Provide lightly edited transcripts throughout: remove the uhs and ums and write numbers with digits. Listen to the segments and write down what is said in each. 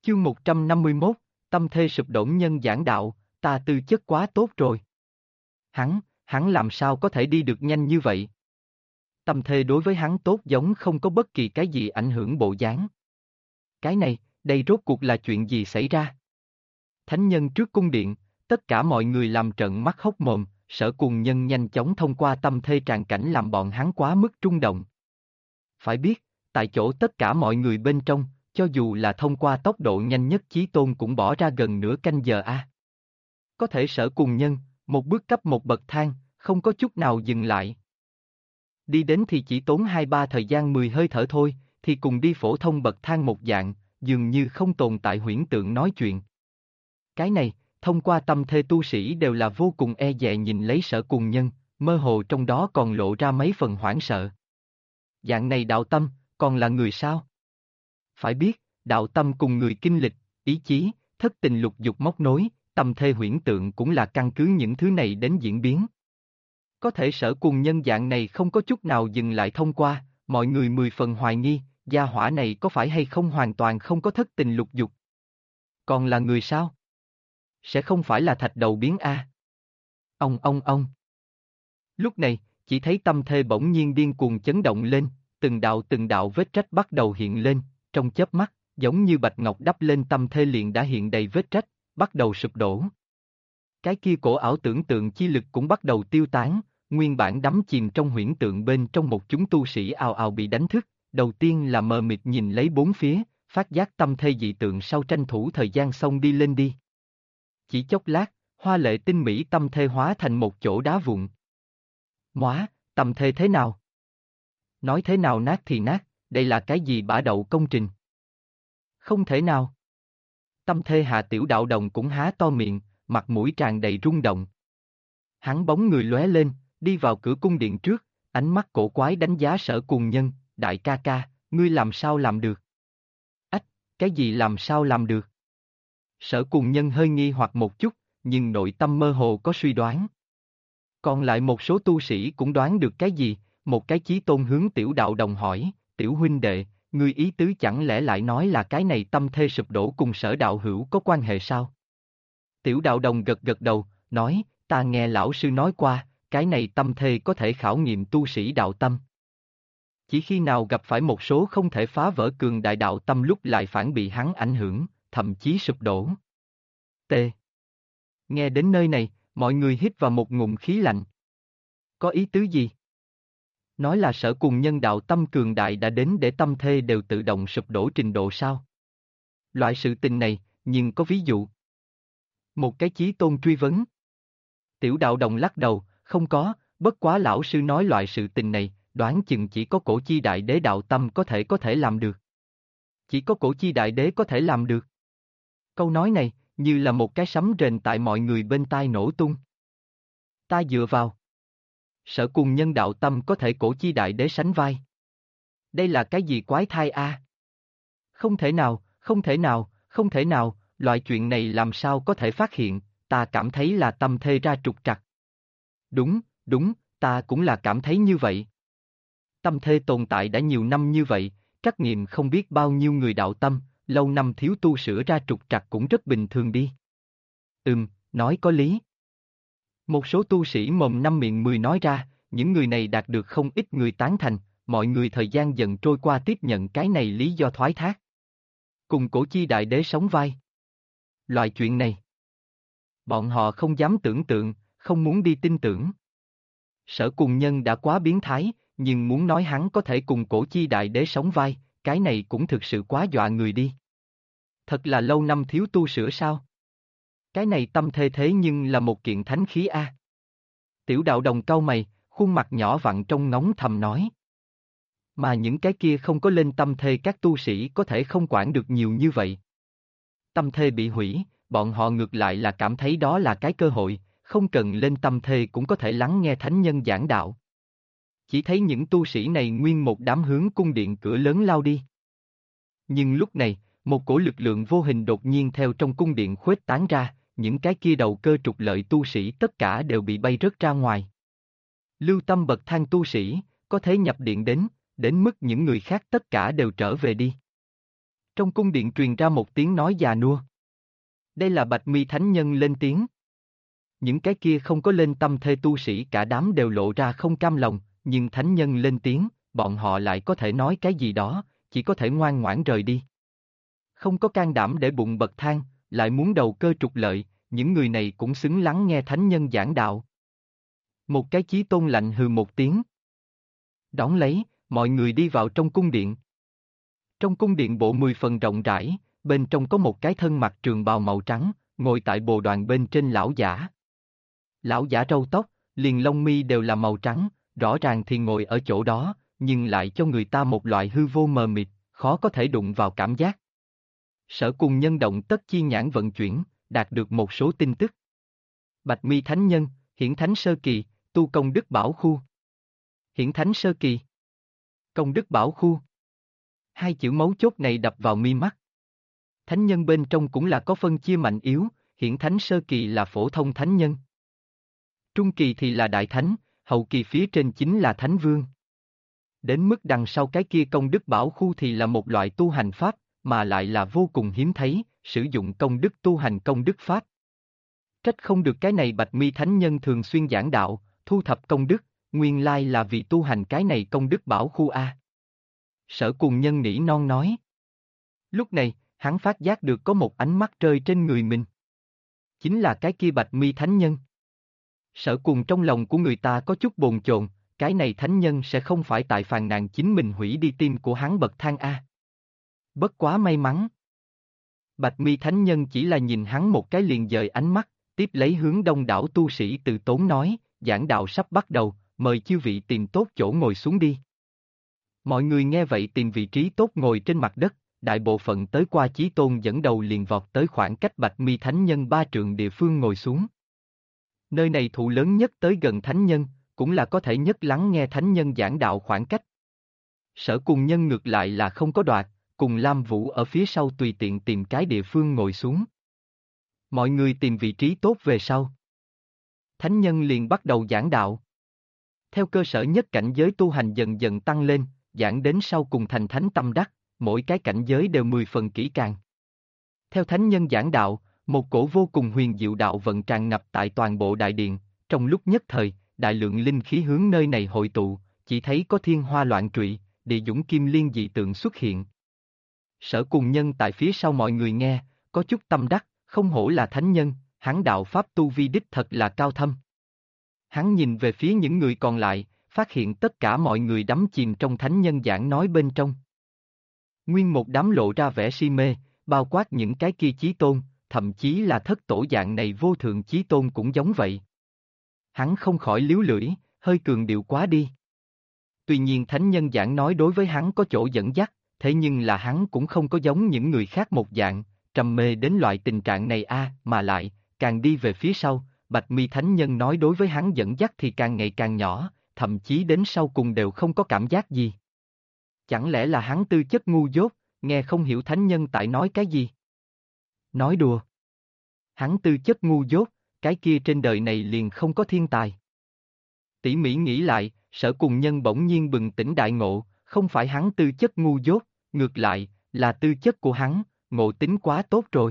Chương 151, tâm thê sụp đổ nhân giảng đạo, ta tư chất quá tốt rồi. Hắn làm sao có thể đi được nhanh như vậy? Tâm thê đối với hắn tốt giống không có bất kỳ cái gì ảnh hưởng bộ dáng. Cái này, đây rốt cuộc là chuyện gì xảy ra? Thánh nhân trước cung điện, tất cả mọi người làm trợn mắt hốc mồm, Sở Cùng Nhân nhanh chóng thông qua tâm thê tràn cảnh làm bọn hắn quá mức rung động. Phải biết, tại chỗ tất cả mọi người bên trong, cho dù là thông qua tốc độ nhanh nhất Chí Tôn cũng bỏ ra gần nửa canh giờ a. Có thể Sở Cùng Nhân, một bước cấp một bậc thang, không có chút nào dừng lại. Đi đến thì chỉ tốn 2-3 thời gian 10 hơi thở thôi, thì cùng đi phổ thông bậc thang một dạng, dường như không tồn tại huyễn tượng nói chuyện. Cái này, thông qua tâm thê tu sĩ đều là vô cùng e dè nhìn lấy Sở Cùng Nhân, mơ hồ trong đó còn lộ ra mấy phần hoảng sợ. Dạng này đạo tâm, còn là người sao? Phải biết, đạo tâm cùng người kinh lịch, ý chí, thất tình lục dục móc nối, tâm thê huyễn tượng cũng là căn cứ những thứ này đến diễn biến. Có thể Sở Cùng Nhân dạng này không có chút nào dừng lại thông qua, mọi người 10 phần hoài nghi, gia hỏa này có phải hay không hoàn toàn không có thất tình lục dục. Còn là người sao? Sẽ không phải là thạch đầu biến a. Ông. Lúc này, chỉ thấy tâm thê bỗng nhiên điên cuồng chấn động lên, từng đạo vết rách bắt đầu hiện lên, trong chớp mắt, giống như bạch ngọc đắp lên tâm thê liền đã hiện đầy vết rách, bắt đầu sụp đổ. Cái kia cổ ảo tưởng tượng chi lực cũng bắt đầu tiêu tán, nguyên bản đắm chìm trong huyễn tượng bên trong một chúng tu sĩ ào ào bị đánh thức, đầu tiên là mờ mịt nhìn lấy bốn phía, phát giác tâm thê dị tượng sau tranh thủ thời gian xông đi lên đi. Chỉ chốc lát, hoa lệ tinh mỹ tâm thê hóa thành một chỗ đá vụn. Móa, tâm thê thế nào? Nói thế nào nát thì nát, đây là cái gì bả đậu công trình? Không thể nào. Tâm thê Hạ Tiểu Đạo Đồng cũng há to miệng, mặt mũi tràn đầy rung động. Hắn bóng người lóe lên, đi vào cửa cung điện trước, ánh mắt cổ quái đánh giá Sở Cùng Nhân, đại ca ca, ngươi làm sao làm được? Ách, cái gì làm sao làm được? Sở Cùng Nhân hơi nghi hoặc một chút, nhưng nội tâm mơ hồ có suy đoán. Còn lại một số tu sĩ cũng đoán được cái gì, một cái Chí Tôn hướng Tiểu Đạo Đồng hỏi, Tiểu huynh đệ, ngươi ý tứ chẳng lẽ lại nói là cái này tâm thê sụp đổ cùng Sở đạo hữu có quan hệ sao? Tiểu Đạo Đồng gật gật đầu, nói, ta nghe lão sư nói qua, cái này tâm thê có thể khảo nghiệm tu sĩ đạo tâm. Chỉ khi nào gặp phải một số không thể phá vỡ cường đại đạo tâm lúc lại phản bị hắn ảnh hưởng, thậm chí sụp đổ. T. Nghe đến nơi này, mọi người hít vào một ngụm khí lạnh. Có ý tứ gì? Nói là Sở Cùng Nhân đạo tâm cường đại đã đến để tâm thê đều tự động sụp đổ trình độ sao? Loại sự tình này, nhưng có ví dụ. Một cái Chí Tôn truy vấn. Tiểu Đạo Đồng lắc đầu, không có, bất quá lão sư nói loại sự tình này, đoán chừng chỉ có Cổ Chi Đại Đế đạo tâm có thể làm được. Chỉ có Cổ Chi Đại Đế có thể làm được. Câu nói này, như là một cái sấm rền tại mọi người bên tai nổ tung. Ta dựa vào. Sở Cùng Nhân đạo tâm có thể Cổ Chi Đại Đế sánh vai. Đây là cái gì quái thai a? Không thể nào, loại chuyện này làm sao có thể phát hiện, ta cảm thấy là tâm thê ra trục trặc. Đúng, ta cũng là cảm thấy như vậy. Tâm thê tồn tại đã nhiều năm như vậy, trắc nghiệm không biết bao nhiêu người đạo tâm, lâu năm thiếu tu sửa ra trục trặc cũng rất bình thường đi. Nói có lý. Một số tu sĩ mồm năm miệng mười nói ra, những người này đạt được không ít người tán thành, mọi người thời gian dần trôi qua tiếp nhận cái này lý do thoái thác. Cùng Cổ Chi Đại Đế sống vai. Loại chuyện này, bọn họ không dám tưởng tượng, không muốn đi tin tưởng. Sở Cùng Nhân đã quá biến thái, nhưng muốn nói hắn có thể cùng Cổ Chi Đại Đế sống vai, cái này cũng thực sự quá dọa người đi. Thật là lâu năm thiếu tu sửa sao? Cái này tâm thê thế nhưng là một kiện thánh khí a. Tiểu Đạo Đồng cau mày, khuôn mặt nhỏ vặn trong ngóng thầm nói. Mà những cái kia không có lên tâm thê các tu sĩ có thể không quản được nhiều như vậy. Tâm thê bị hủy, bọn họ ngược lại là cảm thấy đó là cái cơ hội, không cần lên tâm thê cũng có thể lắng nghe thánh nhân giảng đạo. Chỉ thấy những tu sĩ này nguyên một đám hướng cung điện cửa lớn lao đi. Nhưng lúc này, một cổ lực lượng vô hình đột nhiên theo trong cung điện khuếch tán ra, những cái kia đầu cơ trục lợi tu sĩ tất cả đều bị bay rớt ra ngoài. Lưu tâm bậc thang tu sĩ, có thể nhập điện đến mức những người khác tất cả đều trở về đi. Trong cung điện truyền ra một tiếng nói già nua. Đây là Bạch Mi Thánh Nhân lên tiếng. Những cái kia không có lên tâm thê tu sĩ cả đám đều lộ ra không cam lòng, nhưng Thánh Nhân lên tiếng, bọn họ lại có thể nói cái gì đó, chỉ có thể ngoan ngoãn rời đi. Không có can đảm để bụng bậc thang, lại muốn đầu cơ trục lợi, những người này cũng xứng lắng nghe Thánh Nhân giảng đạo. Một cái chí tôn lạnh hừ một tiếng. Đón lấy, mọi người đi vào trong cung điện. Trong cung điện bộ 10 phần rộng rãi, bên trong có một cái thân mặc trường bào màu trắng, ngồi tại bồ đoàn bên trên lão giả. Lão giả râu tóc, liền lông mi đều là màu trắng, rõ ràng thì ngồi ở chỗ đó, nhưng lại cho người ta một loại hư vô mờ mịt, khó có thể đụng vào cảm giác. Sở Cùng Nhân động tất chi nhãn vận chuyển, đạt được một số tin tức. Bạch Mi Thánh Nhân, Hiển Thánh Sơ Kỳ, tu công đức bảo khu. Hiển Thánh Sơ Kỳ, công đức bảo khu. Hai chữ mấu chốt này đập vào mi mắt. Thánh nhân bên trong cũng là có phân chia mạnh yếu, Hiển Thánh Sơ Kỳ là phổ thông thánh nhân. Trung kỳ thì là đại thánh, hậu kỳ phía trên chính là thánh vương. Đến mức đằng sau cái kia công đức bảo khu thì là một loại tu hành pháp, mà lại là vô cùng hiếm thấy, sử dụng công đức tu hành công đức pháp. Trách không được cái này Bạch Mi Thánh Nhân thường xuyên giảng đạo, thu thập công đức, nguyên lai là vì tu hành cái này công đức bảo khu A. Sở Cùng Nhân nỉ non nói. Lúc này, hắn phát giác được có một ánh mắt rơi trên người mình. Chính là cái kia Bạch Mi Thánh Nhân. Sở Cùng trong lòng của người ta có chút bồn chồn, cái này Thánh Nhân sẽ không phải tại phàn nàn chính mình hủy đi tim của hắn bậc thang A. Bất quá may mắn. Bạch Mi Thánh Nhân chỉ là nhìn hắn một cái liền dời ánh mắt, tiếp lấy hướng đông đảo tu sĩ từ tốn nói, giảng đạo sắp bắt đầu, mời chư vị tìm tốt chỗ ngồi xuống đi. Mọi người nghe vậy tìm vị trí tốt ngồi trên mặt đất, đại bộ phận tới qua Chí Tôn dẫn đầu liền vọt tới khoảng cách Bạch Mi Thánh Nhân 3 trượng địa phương ngồi xuống. Nơi này thụ lớn nhất tới gần Thánh Nhân, cũng là có thể nhất lắng nghe Thánh Nhân giảng đạo khoảng cách. Sở Cùng Nhân ngược lại là không có đoạt, cùng Lam Vũ ở phía sau tùy tiện tìm cái địa phương ngồi xuống. Mọi người tìm vị trí tốt về sau. Thánh Nhân liền bắt đầu giảng đạo. Theo cơ sở nhất cảnh giới tu hành dần dần tăng lên, giảng đến sau cùng thành thánh tâm đắc, mỗi cái cảnh giới đều 10 phần kỹ càng. Theo Thánh Nhân giảng đạo, một cổ vô cùng huyền diệu đạo vận tràn ngập tại toàn bộ đại điện, trong lúc nhất thời, đại lượng linh khí hướng nơi này hội tụ, chỉ thấy có thiên hoa loạn trụy, địa dũng kim liên dị tượng xuất hiện. Sở Cùng Nhân tại phía sau mọi người nghe, có chút tâm đắc, không hổ là thánh nhân, hắn đạo pháp tu vi đích thật là cao thâm. Hắn nhìn về phía những người còn lại, phát hiện tất cả mọi người đắm chìm trong thánh nhân giảng nói bên trong. Nguyên một đám lộ ra vẻ si mê, bao quát những cái kia chí tôn, thậm chí là thất tổ dạng này vô thượng chí tôn cũng giống vậy. Hắn không khỏi líu lưỡi, hơi cường điệu quá đi. Tuy nhiên thánh nhân giảng nói đối với hắn có chỗ dẫn dắt, thế nhưng là hắn cũng không có giống những người khác một dạng, trầm mê đến loại tình trạng này mà lại, càng đi về phía sau, Bạch Mi Thánh Nhân nói đối với hắn dẫn dắt thì càng ngày càng nhỏ, thậm chí đến sau cùng đều không có cảm giác gì. Chẳng lẽ là hắn tư chất ngu dốt, nghe không hiểu Thánh Nhân tại nói cái gì? Nói đùa. Hắn tư chất ngu dốt, cái kia trên đời này liền không có thiên tài. Tỉ mỉ nghĩ lại, Sở Cùng Nhân bỗng nhiên bừng tỉnh đại ngộ, không phải hắn tư chất ngu dốt, ngược lại, là tư chất của hắn, ngộ tính quá tốt rồi.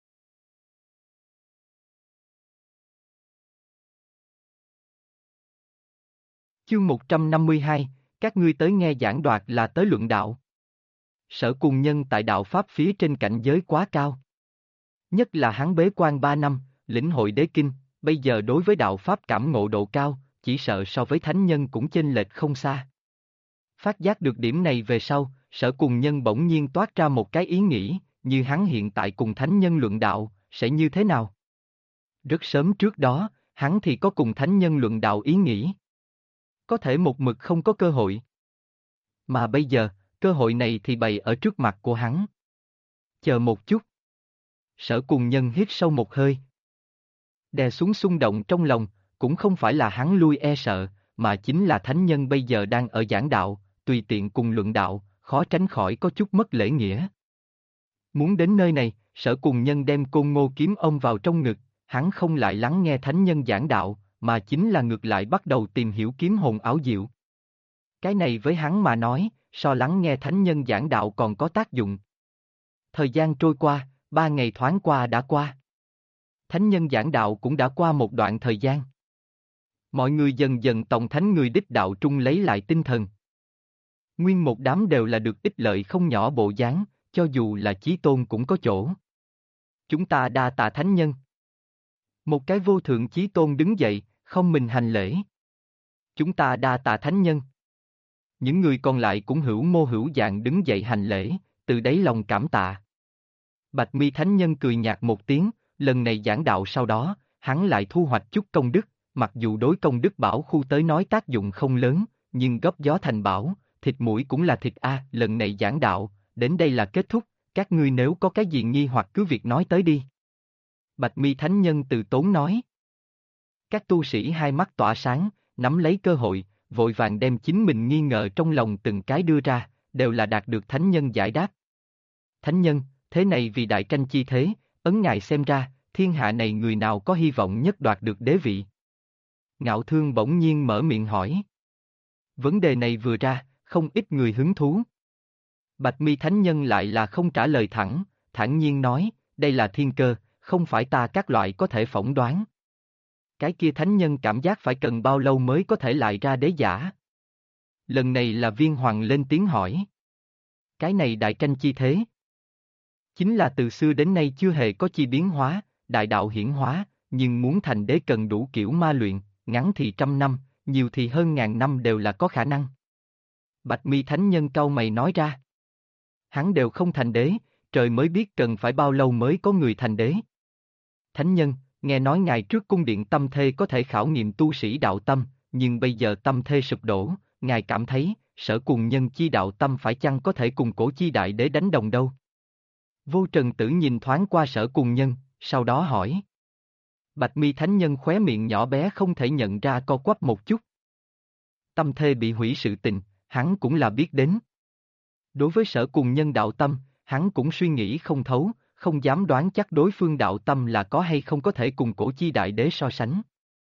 Chương 152, các ngươi tới nghe giảng đoạt là tới luận đạo. Sở Cùng Nhân tại đạo Pháp phía trên cảnh giới quá cao. Nhất là hắn bế quan 3 năm, lĩnh hội đế kinh, bây giờ đối với đạo Pháp cảm ngộ độ cao, chỉ sợ so với thánh nhân cũng chênh lệch không xa. Phát giác được điểm này về sau, Sở Cùng Nhân bỗng nhiên toát ra một cái ý nghĩ, như hắn hiện tại cùng thánh nhân luận đạo, sẽ như thế nào? Rất sớm trước đó, hắn thì có cùng thánh nhân luận đạo ý nghĩ. Có thể một mực không có cơ hội. Mà bây giờ, cơ hội này thì bày ở trước mặt của hắn. Chờ một chút. Sở Cùng Nhân hít sâu một hơi. Đè xuống xung động trong lòng, cũng không phải là hắn lui e sợ, mà chính là thánh nhân bây giờ đang ở giảng đạo, tùy tiện cùng luận đạo, khó tránh khỏi có chút mất lễ nghĩa. Muốn đến nơi này, Sở Cùng Nhân đem Côn Ngô kiếm ôm vào trong ngực, hắn không lại lắng nghe thánh nhân giảng đạo, mà chính là ngược lại bắt đầu tìm hiểu kiếm hồn ảo diệu. Cái này với hắn mà nói, so lắng nghe thánh nhân giảng đạo còn có tác dụng. Thời gian trôi qua, 3 ngày thoáng qua đã qua. Thánh nhân giảng đạo cũng đã qua một đoạn thời gian. Mọi người dần dần tổng thánh người đích đạo trung lấy lại tinh thần. Nguyên một đám đều là được ích lợi không nhỏ bộ dáng, cho dù là chí tôn cũng có chỗ. Chúng ta đa tạ thánh nhân. Một cái vô thượng chí tôn đứng dậy, không mình hành lễ. Chúng ta đa tạ thánh nhân. Những người còn lại cũng hữu mô hữu dạng đứng dậy hành lễ, từ đáy lòng cảm tạ. Bạch Mi thánh nhân cười nhạt một tiếng, lần này giảng đạo sau đó, hắn lại thu hoạch chút công đức, mặc dù đối công đức bảo khu tới nói tác dụng không lớn, nhưng góp gió thành bảo, thịt mũi cũng là thịt a, lần này giảng đạo, đến đây là kết thúc, các ngươi nếu có cái gì nghi hoặc cứ việc nói tới đi. Bạch Mi thánh nhân từ tốn nói. Các tu sĩ hai mắt tỏa sáng, nắm lấy cơ hội, vội vàng đem chính mình nghi ngờ trong lòng từng cái đưa ra, đều là đạt được thánh nhân giải đáp. Thánh nhân, thế này vì đại tranh chi thế, ấn ngài xem ra, thiên hạ này người nào có hy vọng nhất đoạt được đế vị? Ngạo Thương bỗng nhiên mở miệng hỏi. Vấn đề này vừa ra, không ít người hứng thú. Bạch Mi thánh nhân lại là không trả lời thẳng, thản nhiên nói, đây là thiên cơ, không phải ta các loại có thể phỏng đoán. Cái kia thánh nhân cảm giác phải cần bao lâu mới có thể lại ra đế giả? Lần này là Viên Hoàng lên tiếng hỏi. Cái này đại tranh chi thế. Chính là từ xưa đến nay chưa hề có chi biến hóa, đại đạo hiển hóa, nhưng muốn thành đế cần đủ kiểu ma luyện, ngắn thì 100 năm, nhiều thì hơn 1000 năm đều là có khả năng. Bạch Mi thánh nhân cau mày nói ra. Hắn đều không thành đế, trời mới biết cần phải bao lâu mới có người thành đế. Thánh nhân, nghe nói ngài trước cung điện tâm thê có thể khảo nghiệm tu sĩ đạo tâm, nhưng bây giờ tâm thê sụp đổ, ngài cảm thấy, Sở Cùng Nhân chi đạo tâm phải chăng có thể cùng Cổ chi đại đế đánh đồng đâu? Vô Trần Tử nhìn thoáng qua Sở Cùng Nhân, sau đó hỏi. Bạch Mi thánh nhân khóe miệng nhỏ bé không thể nhận ra co quắp một chút. Tâm thê bị hủy sự tình, hắn cũng là biết đến. Đối với Sở Cùng Nhân đạo tâm, hắn cũng suy nghĩ không thấu, không dám đoán chắc đối phương đạo tâm là có hay không có thể cùng Cổ chi đại đế so sánh.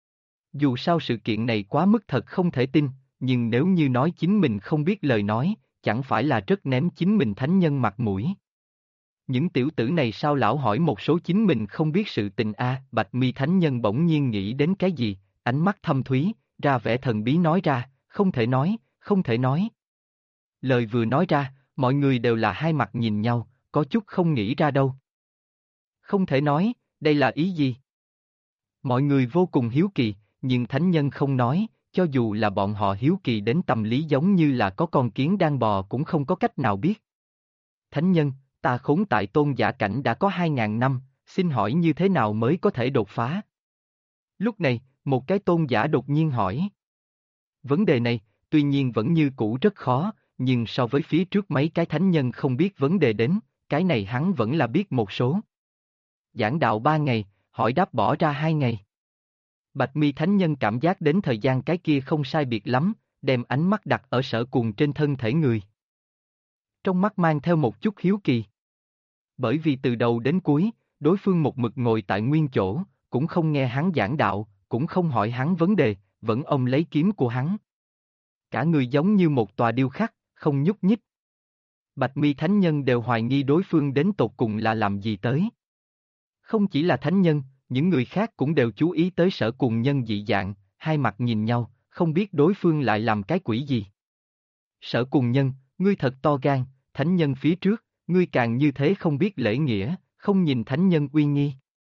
Dù sao sự kiện này quá mức thật không thể tin, nhưng nếu như nói chính mình không biết lời nói, chẳng phải là rất ném chính mình thánh nhân mặt mũi. Những tiểu tử này sao lão hỏi một số chính mình không biết sự tình a? Bạch Mi thánh nhân bỗng nhiên nghĩ đến cái gì, ánh mắt thâm thúy, ra vẻ thần bí nói ra, không thể nói, không thể nói. Lời vừa nói ra, mọi người đều là hai mặt nhìn nhau, có chút không nghĩ ra đâu. Không thể nói, đây là ý gì? Mọi người vô cùng hiếu kỳ, nhưng thánh nhân không nói, cho dù là bọn họ hiếu kỳ đến tâm lý giống như là có con kiến đang bò cũng không có cách nào biết. Thánh nhân, ta khốn tại tôn giả cảnh đã có 2000 năm, xin hỏi như thế nào mới có thể đột phá? Lúc này, một cái tôn giả đột nhiên hỏi. Vấn đề này, tuy nhiên vẫn như cũ rất khó, nhưng so với phía trước mấy cái thánh nhân không biết vấn đề đến, cái này hắn vẫn là biết một số. Giảng đạo 3 ngày, hỏi đáp bỏ ra 2 ngày. Bạch Mi thánh nhân cảm giác đến thời gian cái kia không sai biệt lắm, đem ánh mắt đặt ở Sở Cùng trên thân thể người. Trong mắt mang theo một chút hiếu kỳ. Bởi vì từ đầu đến cuối, đối phương một mực ngồi tại nguyên chỗ, cũng không nghe hắn giảng đạo, cũng không hỏi hắn vấn đề, vẫn ôm lấy kiếm của hắn. Cả người giống như một tòa điêu khắc, không nhúc nhích. Bạch Mi thánh nhân đều hoài nghi đối phương đến tột cùng là làm gì tới. Không chỉ là thánh nhân, những người khác cũng đều chú ý tới Sở Cùng Nhân dị dạng, hai mặt nhìn nhau, không biết đối phương lại làm cái quỷ gì. Sở Cùng Nhân, ngươi thật to gan, thánh nhân phía trước, ngươi càng như thế không biết lễ nghĩa, không nhìn thánh nhân uy nghi.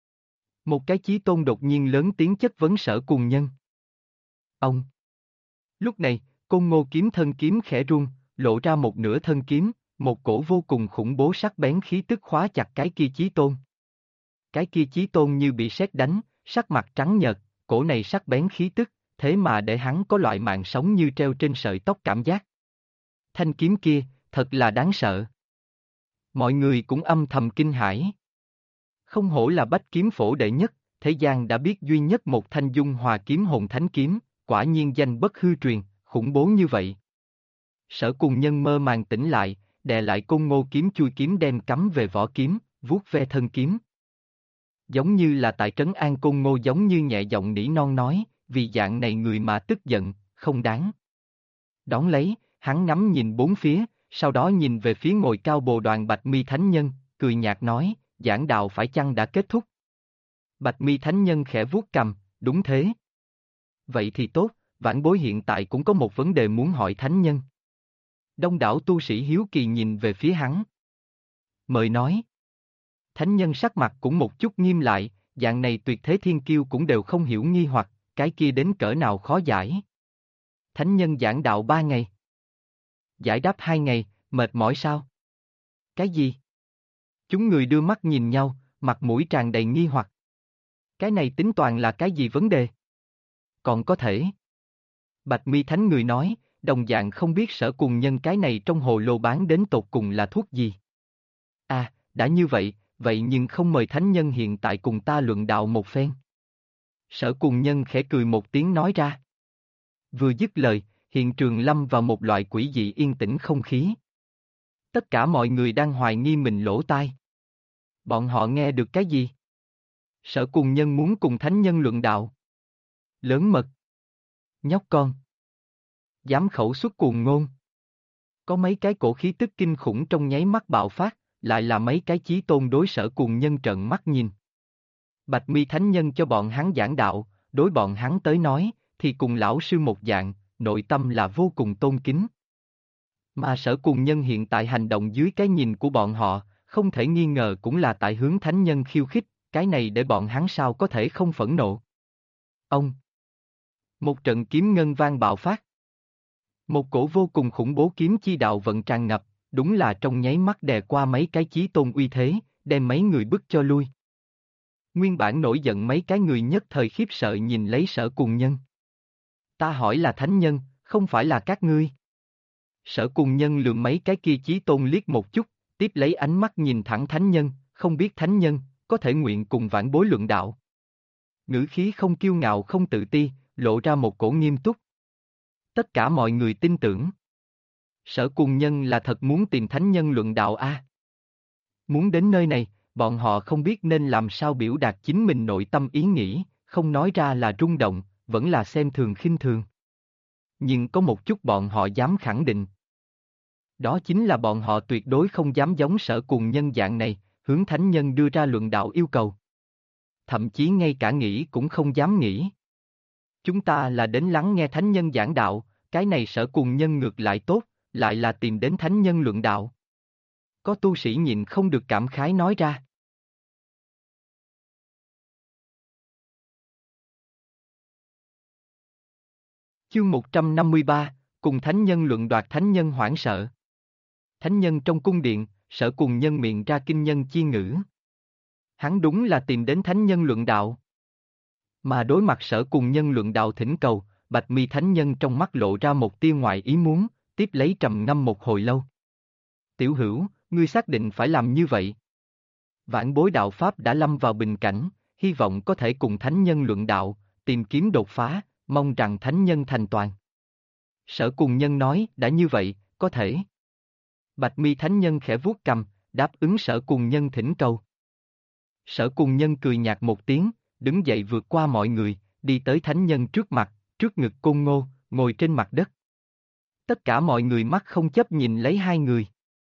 Một cái chí tôn đột nhiên lớn tiếng chất vấn Sở Cùng Nhân. Ông. Lúc này, Côn Ngô kiếm thân kiếm khẽ rung, lộ ra một nửa thân kiếm, một cổ vô cùng khủng bố sắc bén khí tức khóa chặt cái kia chí tôn. Cái kia chí tôn như bị sét đánh, sắc mặt trắng nhợt, cổ này sắc bén khí tức, thế mà để hắn có loại mạng sống như treo trên sợi tóc cảm giác. Thanh kiếm kia, thật là đáng sợ. Mọi người cũng âm thầm kinh hãi. Không hổ là bách kiếm phổ đệ nhất, thế gian đã biết duy nhất một thanh dung hòa kiếm hồn thánh kiếm, quả nhiên danh bất hư truyền, khủng bố như vậy. Sở Cùng Nhân mơ màng tỉnh lại, đè lại Côn Ngô kiếm chui kiếm đem cắm về vỏ kiếm, vuốt ve thân kiếm. Giống như là tại trấn an Côn Ngô giống như nhẹ giọng nỉ non nói, vì dạng này người mà tức giận, không đáng. Đón lấy, hắn ngắm nhìn bốn phía, sau đó nhìn về phía ngồi cao bồ đoàn Bạch Mi thánh nhân, cười nhạt nói, giảng đạo phải chăng đã kết thúc? Bạch mi thánh nhân khẽ vuốt cằm, đúng thế. Vậy thì tốt, vãn bối hiện tại cũng có một vấn đề muốn hỏi thánh nhân. Đông đảo tu sĩ hiếu kỳ nhìn về phía hắn. Mời nói. Thánh nhân sắc mặt cũng một chút nghiêm lại, dạng này tuyệt thế thiên kiêu cũng đều không hiểu nghi hoặc, cái kia đến cỡ nào khó giải. Thánh nhân giảng đạo 3 ngày. Giải đáp 2 ngày, mệt mỏi sao? Cái gì? Chúng người đưa mắt nhìn nhau, mặt mũi tràn đầy nghi hoặc. Cái này tính toàn là cái gì vấn đề? Còn có thể. Bạch mi thánh người nói, đồng dạng không biết Sở Cùng Nhân cái này trong hồ lô bán đến tột cùng là thuốc gì. À, đã như vậy, vậy nhưng không mời thánh nhân hiện tại cùng ta luận đạo một phen. Sở Cùng Nhân khẽ cười một tiếng nói ra. Vừa dứt lời, hiện trường lâm vào một loại quỷ dị yên tĩnh không khí. Tất cả mọi người đang hoài nghi mình lỗ tai. Bọn họ nghe được cái gì? Sở Cùng Nhân muốn cùng thánh nhân luận đạo. Lớn mật. Nhóc con. Dám khẩu xuất cuồng ngôn. Có mấy cái cổ khí tức kinh khủng trong nháy mắt bạo phát, lại là mấy cái chí tôn đối Sở Cùng Nhân trợn mắt nhìn. Bạch mi thánh nhân cho bọn hắn giảng đạo, đối bọn hắn tới nói, thì cùng lão sư một dạng, nội tâm là vô cùng tôn kính. Mà Sở Cùng Nhân hiện tại hành động dưới cái nhìn của bọn họ, không thể nghi ngờ cũng là tại hướng thánh nhân khiêu khích, cái này để bọn hắn sao có thể không phẫn nộ. Ông. Một trận kiếm ngân vang bạo phát. Một cổ vô cùng khủng bố kiếm chi đạo vận tràn ngập, đúng là trong nháy mắt đè qua mấy cái chí tôn uy thế, đem mấy người bức cho lui. Nguyên bản nổi giận mấy cái người nhất thời khiếp sợ nhìn lấy Sở Cùng Nhân. Ta hỏi là thánh nhân, không phải là các ngươi. Sở Cùng Nhân lườm mấy cái kia chí tôn liếc một chút, tiếp lấy ánh mắt nhìn thẳng thánh nhân, không biết thánh nhân, có thể nguyện cùng vãn bối luận đạo. Ngữ khí không kiêu ngạo không tự ti, lộ ra một cổ nghiêm túc. Tất cả mọi người tin tưởng. Sở Cùng Nhân là thật muốn tìm thánh nhân luận đạo a. Muốn đến nơi này, bọn họ không biết nên làm sao biểu đạt chính mình nội tâm ý nghĩ, không nói ra là rung động, vẫn là xem thường khinh thường. Nhưng có một chút bọn họ dám khẳng định. Đó chính là bọn họ tuyệt đối không dám giống Sở Cùng Nhân dạng này, hướng thánh nhân đưa ra luận đạo yêu cầu. Thậm chí ngay cả nghĩ cũng không dám nghĩ. Chúng ta là đến lắng nghe thánh nhân giảng đạo, cái này Sở Cùng Nhân ngược lại tốt, lại là tìm đến thánh nhân luận đạo. Có tu sĩ nhịn không được cảm khái nói ra. Chương 153, cùng thánh nhân luận đoạt thánh nhân hoảng sợ. Thánh nhân trong cung điện, Sở Cùng Nhân miệng ra kinh nhân chi ngữ. Hắn đúng là tìm đến thánh nhân luận đạo. Mà đối mặt Sở Cùng Nhân luận đạo thỉnh cầu, Bạch mi thánh nhân trong mắt lộ ra một tia ngoại ý muốn, tiếp lấy trầm ngâm một hồi lâu. Tiểu hữu, ngươi xác định phải làm như vậy. Vãn bối đạo Pháp đã lâm vào bình cảnh, hy vọng có thể cùng thánh nhân luận đạo, tìm kiếm đột phá, mong rằng thánh nhân thành toàn. Sở Cùng Nhân nói, đã như vậy, có thể. Bạch mi thánh nhân khẽ vuốt cằm, đáp ứng Sở Cùng Nhân thỉnh cầu. Sở Cùng Nhân cười nhạt một tiếng, đứng dậy vượt qua mọi người, đi tới thánh nhân trước mặt, trước ngực Côn Ngô, ngồi trên mặt đất. Tất cả mọi người mắt không chấp nhìn lấy hai người.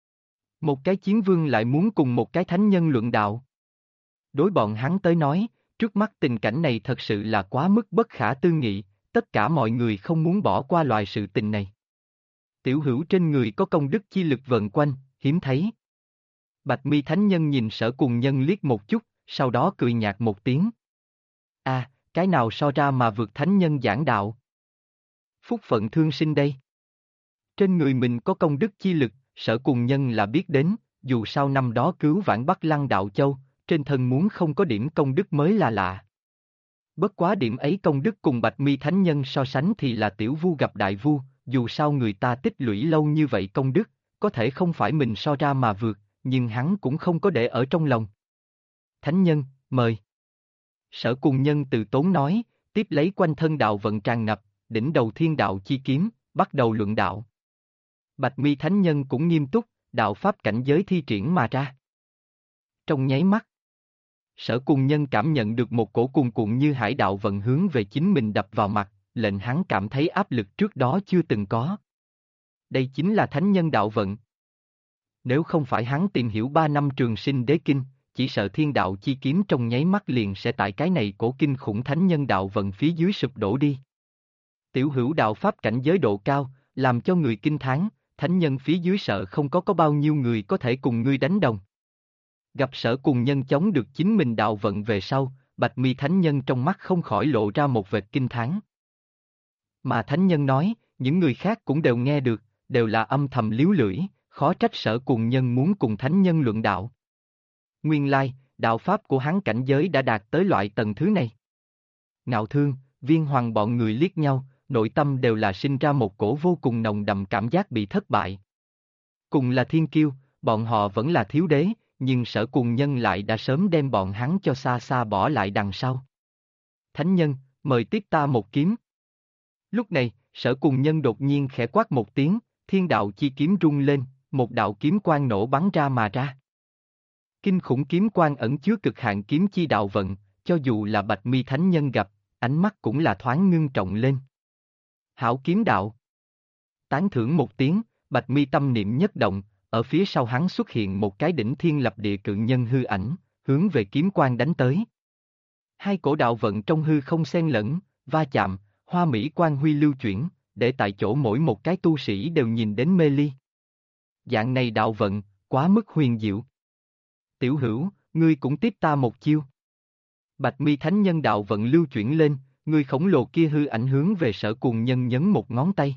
Một cái chiến vương lại muốn cùng một cái thánh nhân luận đạo. Đối bọn hắn tới nói, trước mắt tình cảnh này thật sự là quá mức bất khả tư nghị, tất cả mọi người không muốn bỏ qua loại sự tình này. Tiểu hữu trên người có công đức chi lực vần quanh, hiếm thấy. Bạch mi thánh nhân nhìn Sở Cùng Nhân liếc một chút, sau đó cười nhạt một tiếng. À, cái nào so ra mà vượt thánh nhân giảng đạo? Phúc phận thương sinh đây. Trên người mình có công đức chi lực, Sở Cùng Nhân là biết đến, dù sao năm đó cứu vãn Bắc Lăng Đạo Châu, trên thân muốn không có điểm công đức mới là lạ. Bất quá điểm ấy công đức cùng Bạch mi thánh nhân so sánh thì là tiểu vu gặp đại vu, dù sao người ta tích lũy lâu như vậy công đức, có thể không phải mình so ra mà vượt, nhưng hắn cũng không có để ở trong lòng. Thánh nhân, mời. Sở Cùng Nhân từ tốn nói, tiếp lấy quanh thân đạo vận tràn ngập, đỉnh đầu thiên đạo chi kiếm, bắt đầu luận đạo. Bạch mi thánh nhân cũng nghiêm túc, đạo pháp cảnh giới thi triển mà ra. Trong nháy mắt, Sở Cùng Nhân cảm nhận được một cổ cuồn cuộn như hải đạo vận hướng về chính mình đập vào mặt, lệnh hắn cảm thấy áp lực trước đó chưa từng có. Đây chính là thánh nhân đạo vận. nếu không phải hắn tìm hiểu 3 năm trường sinh đế kinh, chỉ sợ thiên đạo chi kiếm trong nháy mắt liền sẽ tại cái này cổ kinh khủng thánh nhân đạo vận phía dưới sụp đổ đi. Tiểu hữu đạo pháp cảnh giới độ cao, làm cho người kinh thán, thánh nhân phía dưới sợ không có bao nhiêu người có thể cùng ngươi đánh đồng. Gặp Sở Cùng Nhân chống được chính mình đạo vận về sau, Bạch Mi thánh nhân trong mắt không khỏi lộ ra một vệt kinh thán. Mà thánh nhân nói, những người khác cũng đều nghe được, đều là âm thầm líu lưỡi, khó trách Sở Cùng Nhân muốn cùng thánh nhân luận đạo. Nguyên lai, đạo pháp của hắn cảnh giới đã đạt tới loại tầng thứ này. Ngạo Thương, Viên Hoàng bọn người liếc nhau, nội tâm đều là sinh ra một cổ vô cùng nồng đậm cảm giác bị thất bại. Cùng là thiên kiêu, bọn họ vẫn là thiếu đế, nhưng Sở Cùng Nhân lại đã sớm đem bọn hắn cho xa xa bỏ lại đằng sau. Thánh nhân, mời tiếp ta một kiếm. Lúc này, Sở Cùng Nhân đột nhiên khẽ quát một tiếng, thiên đạo chi kiếm rung lên, một đạo kiếm quang nổ bắn ra mà ra. Kinh khủng kiếm quang ẩn chứa cực hạn kiếm chi đạo vận, cho dù là Bạch Mi thánh nhân gặp, ánh mắt cũng là thoáng ngưng trọng lên. Hảo kiếm đạo. Tán thưởng một tiếng, Bạch Mi tâm niệm nhất động, ở phía sau hắn xuất hiện một cái đỉnh thiên lập địa cự nhân hư ảnh, hướng về kiếm quang đánh tới. Hai cổ đạo vận trong hư không xen lẫn, va chạm, hoa mỹ quang huy lưu chuyển, để tại chỗ mỗi một cái tu sĩ đều nhìn đến mê ly. Dạng này đạo vận, quá mức huyền diệu. Tiểu hữu, ngươi cũng tiếp ta một chiêu. Bạch Mi thánh nhân đạo vận lưu chuyển lên, người khổng lồ kia hư ảnh hướng về Sở Cùng Nhân nhấn một ngón tay.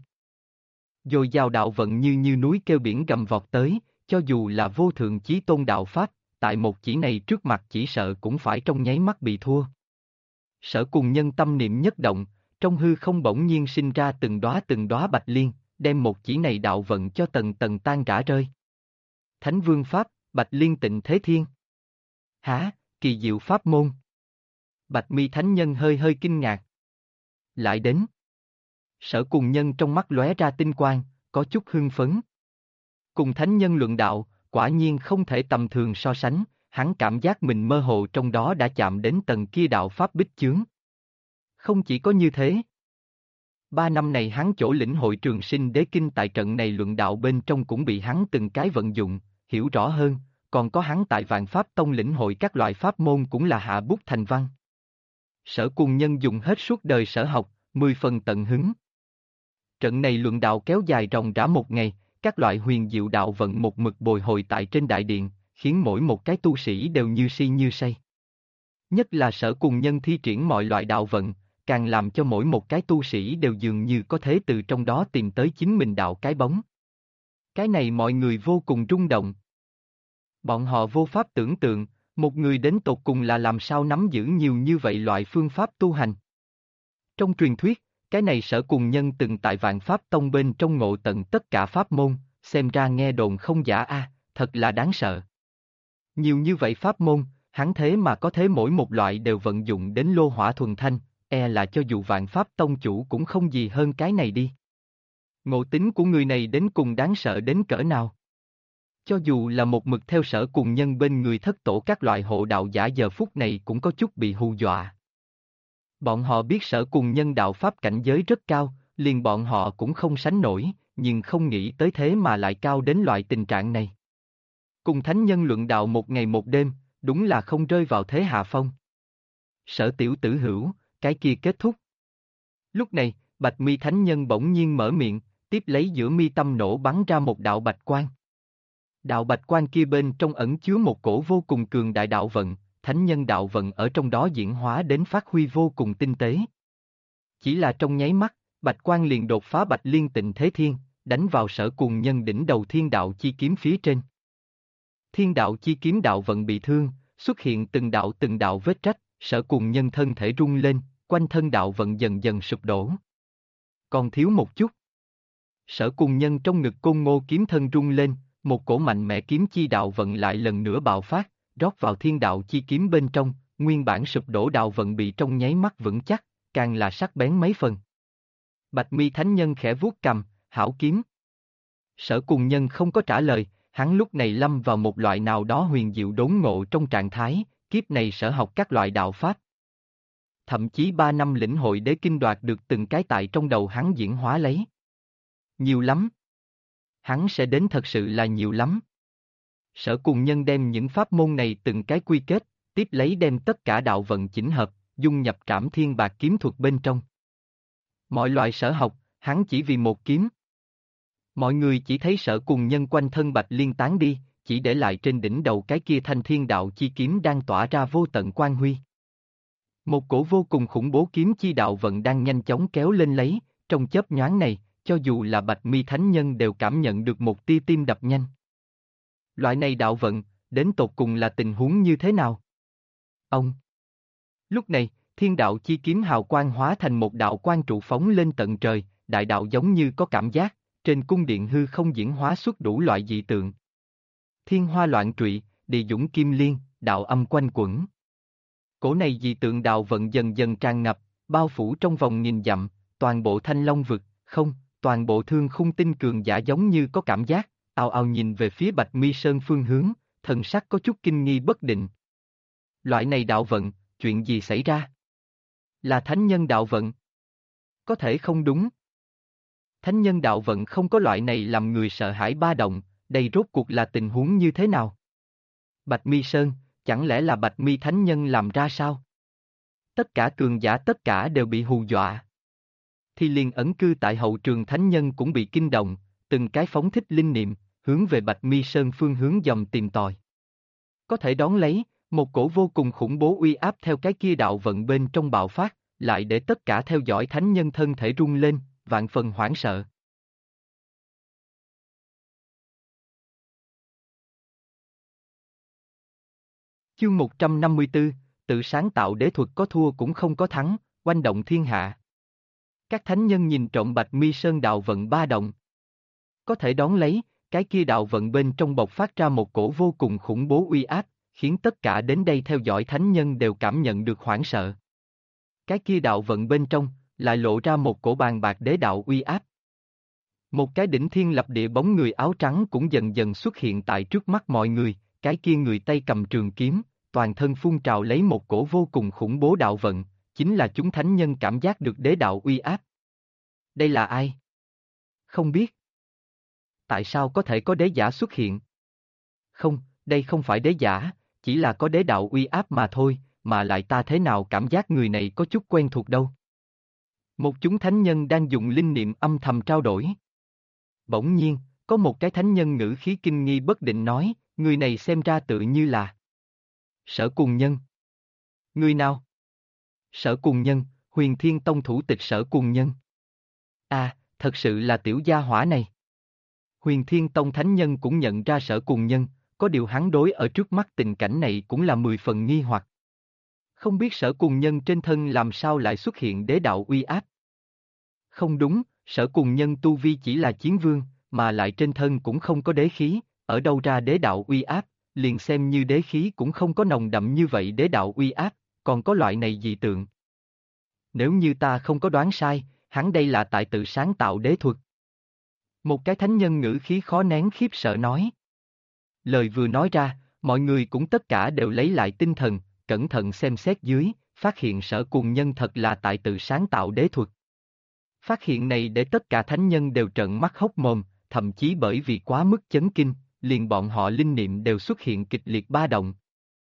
Dồi dào đạo vận như núi kêu biển gầm vọt tới, cho dù là vô thượng chí tôn đạo pháp, tại một chỉ này trước mặt chỉ sợ cũng phải trong nháy mắt bị thua. Sở Cùng Nhân tâm niệm nhất động, trong hư không bỗng nhiên sinh ra từng đóa bạch liên, đem một chỉ này đạo vận cho tầng tầng tan rã rơi. Thánh Vương Pháp, Bạch Liên Tịnh Thế Thiên. Hả, kỳ diệu pháp môn. Bạch Mi thánh nhân hơi kinh ngạc. Lại đến. Sở Cùng Nhân trong mắt lóe ra tinh quang, có chút hưng phấn. Cùng thánh nhân luận đạo, quả nhiên không thể tầm thường so sánh, hắn cảm giác mình mơ hồ trong đó đã chạm đến tầng kia đạo pháp bích chướng. Không chỉ có như thế. 3 năm này hắn chỗ lĩnh hội trường sinh đế kinh tại trận này luận đạo bên trong cũng bị hắn từng cái vận dụng, hiểu rõ hơn, còn có hắn tại Vạn Pháp Tông lĩnh hội các loại pháp môn cũng là hạ bút thành văn. Sở Cùng Nhân dùng hết suốt đời sở học, 10 phần tận hứng. Trận này luận đạo kéo dài ròng rã một ngày, các loại huyền diệu đạo vận một mực bồi hồi tại trên đại điện, khiến mỗi một cái tu sĩ đều như si như say. Nhất là Sở Cùng Nhân thi triển mọi loại đạo vận, càng làm cho mỗi một cái tu sĩ đều dường như có thể từ trong đó tìm tới chính mình đạo cái bóng. Cái này mọi người vô cùng rung động. Bọn họ vô pháp tưởng tượng, một người đến tột cùng là làm sao nắm giữ nhiều như vậy loại phương pháp tu hành. Trong truyền thuyết, cái này Sở Cùng Nhân từng tại Vạn Pháp Tông bên trong ngộ tận tất cả pháp môn, xem ra nghe đồn không giả thật là đáng sợ. Nhiều như vậy pháp môn, hắn thế mà có thể mỗi một loại đều vận dụng đến lô hỏa thuần thanh, là cho dù Vạn Pháp Tông chủ cũng không gì hơn cái này đi. Ngộ tính của người này đến cùng đáng sợ đến cỡ nào? Cho dù là một mực theo Sở Cùng Nhân bên người thất tổ các loại hộ đạo giả giờ phút này cũng có chút bị hù dọa. Bọn họ biết Sở Cùng Nhân đạo pháp cảnh giới rất cao, liền bọn họ cũng không sánh nổi, nhưng không nghĩ tới thế mà lại cao đến loại tình trạng này. Cùng thánh nhân luận đạo một ngày một đêm, đúng là không rơi vào thế hạ phong. Sở tiểu tử hữu, cái kia kết thúc. Lúc này, Bạch Mi thánh nhân bỗng nhiên mở miệng, tiếp lấy giữa mi tâm nổ bắn ra một đạo bạch quang. Đạo bạch quang kia bên trong ẩn chứa một cổ vô cùng cường đại đạo vận, thánh nhân đạo vận ở trong đó diễn hóa đến phát huy vô cùng tinh tế. Chỉ là trong nháy mắt, bạch quang liền đột phá Bạch Liên Tịnh Thế Thiên, đánh vào Sở Cùng Nhân đỉnh đầu thiên đạo chi kiếm phía trên. Thiên đạo chi kiếm đạo vận bị thương, xuất hiện từng đạo vết rách, Sở Cùng Nhân thân thể rung lên, quanh thân đạo vận dần dần sụp đổ. Còn thiếu một chút. Sở Cùng Nhân trong ngực Côn Ngô kiếm thân rung lên, một cổ mạnh mẽ kiếm chi đạo vận lại lần nữa bạo phát, rót vào thiên đạo chi kiếm bên trong, nguyên bản sụp đổ đạo vận bị trong nháy mắt vững chắc, càng là sắc bén mấy phần. Bạch Mi thánh nhân khẽ vuốt cầm, hảo kiếm. Sở Cùng Nhân không có trả lời, hắn lúc này lâm vào một loại nào đó huyền diệu đốn ngộ trong trạng thái, kiếp này sở học các loại đạo pháp. Thậm chí 3 năm lĩnh hội đế kinh đoạt được từng cái tại trong đầu hắn diễn hóa lấy. Nhiều lắm. Hắn sẽ đến thật sự là nhiều lắm. Sở Cùng Nhân đem những pháp môn này từng cái quy kết, tiếp lấy đem tất cả đạo vận chỉnh hợp, dung nhập Trảm Thiên Bạc kiếm thuật bên trong. Mọi loại sở học, hắn chỉ vì một kiếm. Mọi người chỉ thấy Sở Cùng Nhân quanh thân Bạch Liên tán đi, chỉ để lại trên đỉnh đầu cái kia thanh thiên đạo chi kiếm đang tỏa ra vô tận quang huy. Một cổ vô cùng khủng bố kiếm chi đạo vận đang nhanh chóng kéo lên lấy, trong chớp nhoáng này, cho dù là Bạch Mi Thánh Nhân đều cảm nhận được một tia tim đập nhanh. Loại này đạo vận, đến tột cùng là tình huống như thế nào? Ông. Lúc này, thiên đạo chi kiếm hào quang hóa thành một đạo quang trụ phóng lên tận trời, đại đạo giống như có cảm giác, trên cung điện hư không diễn hóa xuất đủ loại dị tượng. Thiên hoa loạn trụy, địa dũng kim liên, đạo âm quanh quẩn. Cổ này dị tượng đạo vận dần dần tràn ngập, bao phủ trong vòng nghìn dặm, toàn bộ Thanh Long vực, không, toàn bộ Thương Khung Tinh cường giả giống như có cảm giác, ào ào nhìn về phía Bạch Mi Sơn phương hướng, thần sắc có chút kinh nghi bất định. Loại này đạo vận, chuyện gì xảy ra? Là thánh nhân đạo vận? Có thể không đúng. Thánh nhân đạo vận không có loại này làm người sợ hãi ba động, đây rốt cuộc là tình huống như thế nào? Bạch Mi Sơn, chẳng lẽ là Bạch Mi Thánh Nhân làm ra sao? Tất cả cường giả tất cả đều bị hù dọa. Thì liền ẩn cư tại hậu trường Thánh Nhân cũng bị kinh động, từng cái phóng thích linh niệm, hướng về Bạch Mi Sơn phương hướng dòng tìm tòi. Có thể đón lấy, một cổ vô cùng khủng bố uy áp theo cái kia đạo vận bên trong bạo phát, lại để tất cả theo dõi Thánh Nhân thân thể rung lên, vạn phần hoảng sợ. Chương 154, tự sáng tạo đế thuật có thua cũng không có thắng, oanh động thiên hạ. Các thánh nhân nhìn trộm Bạch Mi Sơn đạo vận ba động. Có thể đón lấy, cái kia đạo vận bên trong bộc phát ra một cổ vô cùng khủng bố uy áp, khiến tất cả đến đây theo dõi thánh nhân đều cảm nhận được hoảng sợ. Cái kia đạo vận bên trong, lại lộ ra một cổ bàn bạc đế đạo uy áp. Một cái đỉnh thiên lập địa bóng người áo trắng cũng dần dần xuất hiện tại trước mắt mọi người, cái kia người tay cầm trường kiếm, toàn thân phun trào lấy một cổ vô cùng khủng bố đạo vận, chính là chúng thánh nhân cảm giác được đế đạo uy áp. Đây là ai? Không biết. Tại sao có thể có đế giả xuất hiện? Không, đây không phải đế giả, chỉ là có đế đạo uy áp mà thôi, mà lại ta thế nào cảm giác người này có chút quen thuộc đâu. Một chúng thánh nhân đang dùng linh niệm âm thầm trao đổi. Bỗng nhiên, có một cái thánh nhân ngữ khí kinh nghi bất định nói, người này xem ra tự như là Sở Cùng Nhân. Người nào? Sở Cùng Nhân, Huyền Thiên Tông thủ tịch Sở Cùng Nhân. À, thật sự là tiểu gia hỏa này. Huyền Thiên Tông thánh nhân cũng nhận ra Sở Cùng Nhân, có điều hắn đối ở trước mắt tình cảnh này cũng là 10 phần nghi hoặc. Không biết Sở Cùng Nhân trên thân làm sao lại xuất hiện đế đạo uy áp. Không đúng, Sở Cùng Nhân tu vi chỉ là chiến vương, mà lại trên thân cũng không có đế khí, ở đâu ra đế đạo uy áp, liền xem như đế khí cũng không có nồng đậm như vậy đế đạo uy áp, còn có loại này dị tượng. Nếu như ta không có đoán sai, hắn đây là tại tự sáng tạo đế thuật. Một cái thánh nhân ngữ khí khó nén khiếp sợ nói. Lời vừa nói ra, mọi người cũng tất cả đều lấy lại tinh thần, cẩn thận xem xét dưới, phát hiện Sở Cùng Nhân thật là tại tự sáng tạo đế thuật. Phát hiện này để tất cả thánh nhân đều trợn mắt hốc mồm, thậm chí bởi vì quá mức chấn kinh, liền bọn họ linh niệm đều xuất hiện kịch liệt ba động.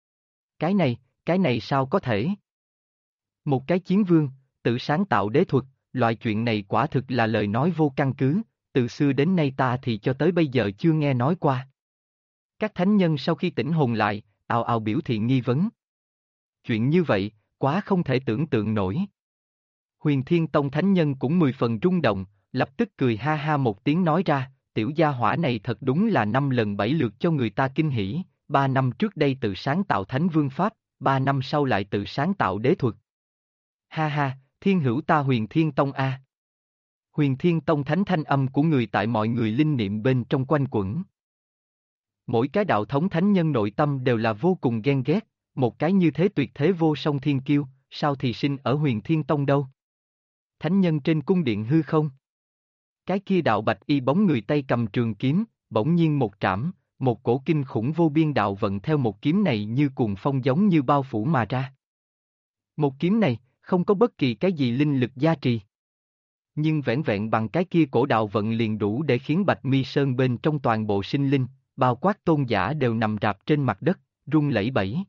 Cái này sao có thể? Một cái chiến vương, tự sáng tạo đế thuật, loại chuyện này quả thực là lời nói vô căn cứ, từ xưa đến nay ta thì cho tới bây giờ chưa nghe nói qua. Các thánh nhân sau khi tỉnh hồn lại, ào ào biểu thị nghi vấn. Chuyện như vậy, quá không thể tưởng tượng nổi. Huyền Thiên Tông thánh nhân cũng 10 phần rung động, lập tức cười ha ha một tiếng nói ra, tiểu gia hỏa này thật đúng là 5 lần 7 lượt cho người ta kinh hỉ, 3 năm trước đây tự sáng tạo thánh vương pháp, 3 năm sau lại tự sáng tạo đế thuật. Ha ha, thiên hữu ta Huyền Thiên Tông a. Huyền Thiên Tông thánh thanh âm của người tại mọi người linh niệm bên trong quanh quẩn. Mỗi cái đạo thống thánh nhân nội tâm đều là vô cùng ghen ghét, một cái như thế tuyệt thế vô song thiên kiêu, sao thì sinh ở Huyền Thiên Tông đâu? Thánh nhân trên cung điện hư không? Cái kia đạo bạch y bóng người tay cầm trường kiếm, bỗng nhiên một trảm, một cổ kinh khủng vô biên đạo vận theo một kiếm này như cuồng phong giống như bao phủ mà ra. Một kiếm này, không có bất kỳ cái gì linh lực gia trì. Nhưng vẻn vẹn bằng cái kia cổ đạo vận liền đủ để khiến Bạch Mi Sơn bên trong toàn bộ sinh linh, bao quát tôn giả đều nằm rạp trên mặt đất, run lẩy bẩy.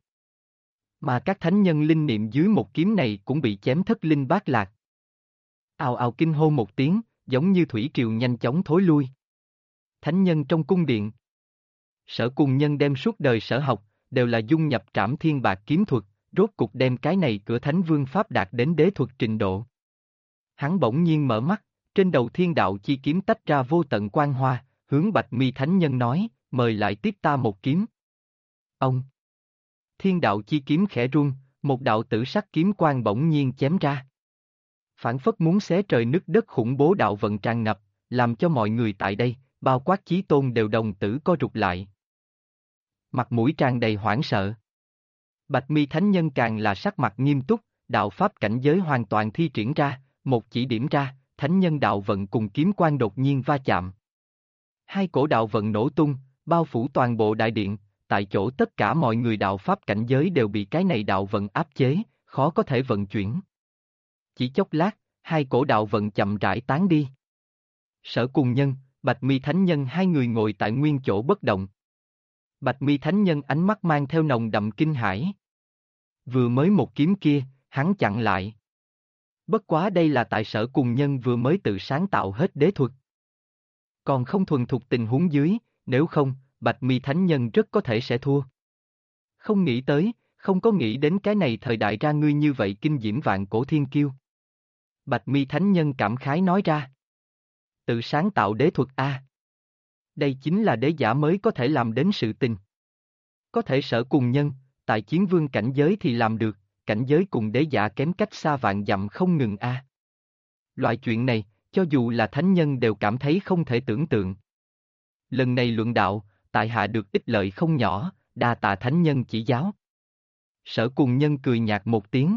Mà các thánh nhân linh niệm dưới một kiếm này cũng bị chém thất linh bát lạc. Ào ào kinh hô một tiếng, giống như thủy triều nhanh chóng thối lui. Thánh nhân trong cung điện. Sở Cùng Nhân đem suốt đời sở học, đều là dung nhập Trảm Thiên Bạc kiếm thuật, rốt cục đem cái này cửa thánh vương pháp đạt đến đế thuật trình độ. Hắn bỗng nhiên mở mắt, trên đầu thiên đạo chi kiếm tách ra vô tận quang hoa, hướng Bạch Mi thánh nhân nói, mời lại tiếp ta một kiếm. Ông! Thiên đạo chi kiếm khẽ rung, một đạo tử sắc kiếm quang bỗng nhiên chém ra. Phảng phất muốn xé trời nứt đất khủng bố đạo vận tràn ngập, làm cho mọi người tại đây, bao quát Chí Tôn đều đồng tử co rụt lại. Mặt mũi tràn đầy hoảng sợ. Bạch Mi thánh nhân càng là sắc mặt nghiêm túc, đạo pháp cảnh giới hoàn toàn thi triển ra, một chỉ điểm ra, thánh nhân đạo vận cùng kiếm quang đột nhiên va chạm. Hai cổ đạo vận nổ tung, bao phủ toàn bộ đại điện, tại chỗ tất cả mọi người đạo pháp cảnh giới đều bị cái này đạo vận áp chế, khó có thể vận chuyển. Chỉ chốc lát, hai cổ đạo vận chậm rãi tán đi. Sở Cùng Nhân, Bạch Mi thánh nhân hai người ngồi tại nguyên chỗ bất động. Bạch Mi thánh nhân ánh mắt mang theo nồng đậm kinh hãi. Vừa mới một kiếm kia, hắn chặn lại. Bất quá đây là tại Sở Cùng Nhân vừa mới tự sáng tạo hết đế thuật. Còn không thuần thục tình huống dưới, nếu không, Bạch Mi thánh nhân rất có thể sẽ thua. Không nghĩ tới, không có nghĩ đến cái này thời đại ra ngươi như vậy kinh diễm vạn cổ thiên kiêu. Bạch Mi thánh nhân cảm khái nói ra. Tự sáng tạo đế thuật a. Đây chính là đế giả mới có thể làm đến sự tình. Có thể Sở Cùng Nhân, tại chiến vương cảnh giới thì làm được, cảnh giới cùng đế giả kém cách xa vạn dặm không ngừng a. Loại chuyện này, cho dù là thánh nhân đều cảm thấy không thể tưởng tượng. Lần này luận đạo, tại hạ được ích lợi không nhỏ, đa tạ thánh nhân chỉ giáo. Sở Cùng Nhân cười nhạt một tiếng.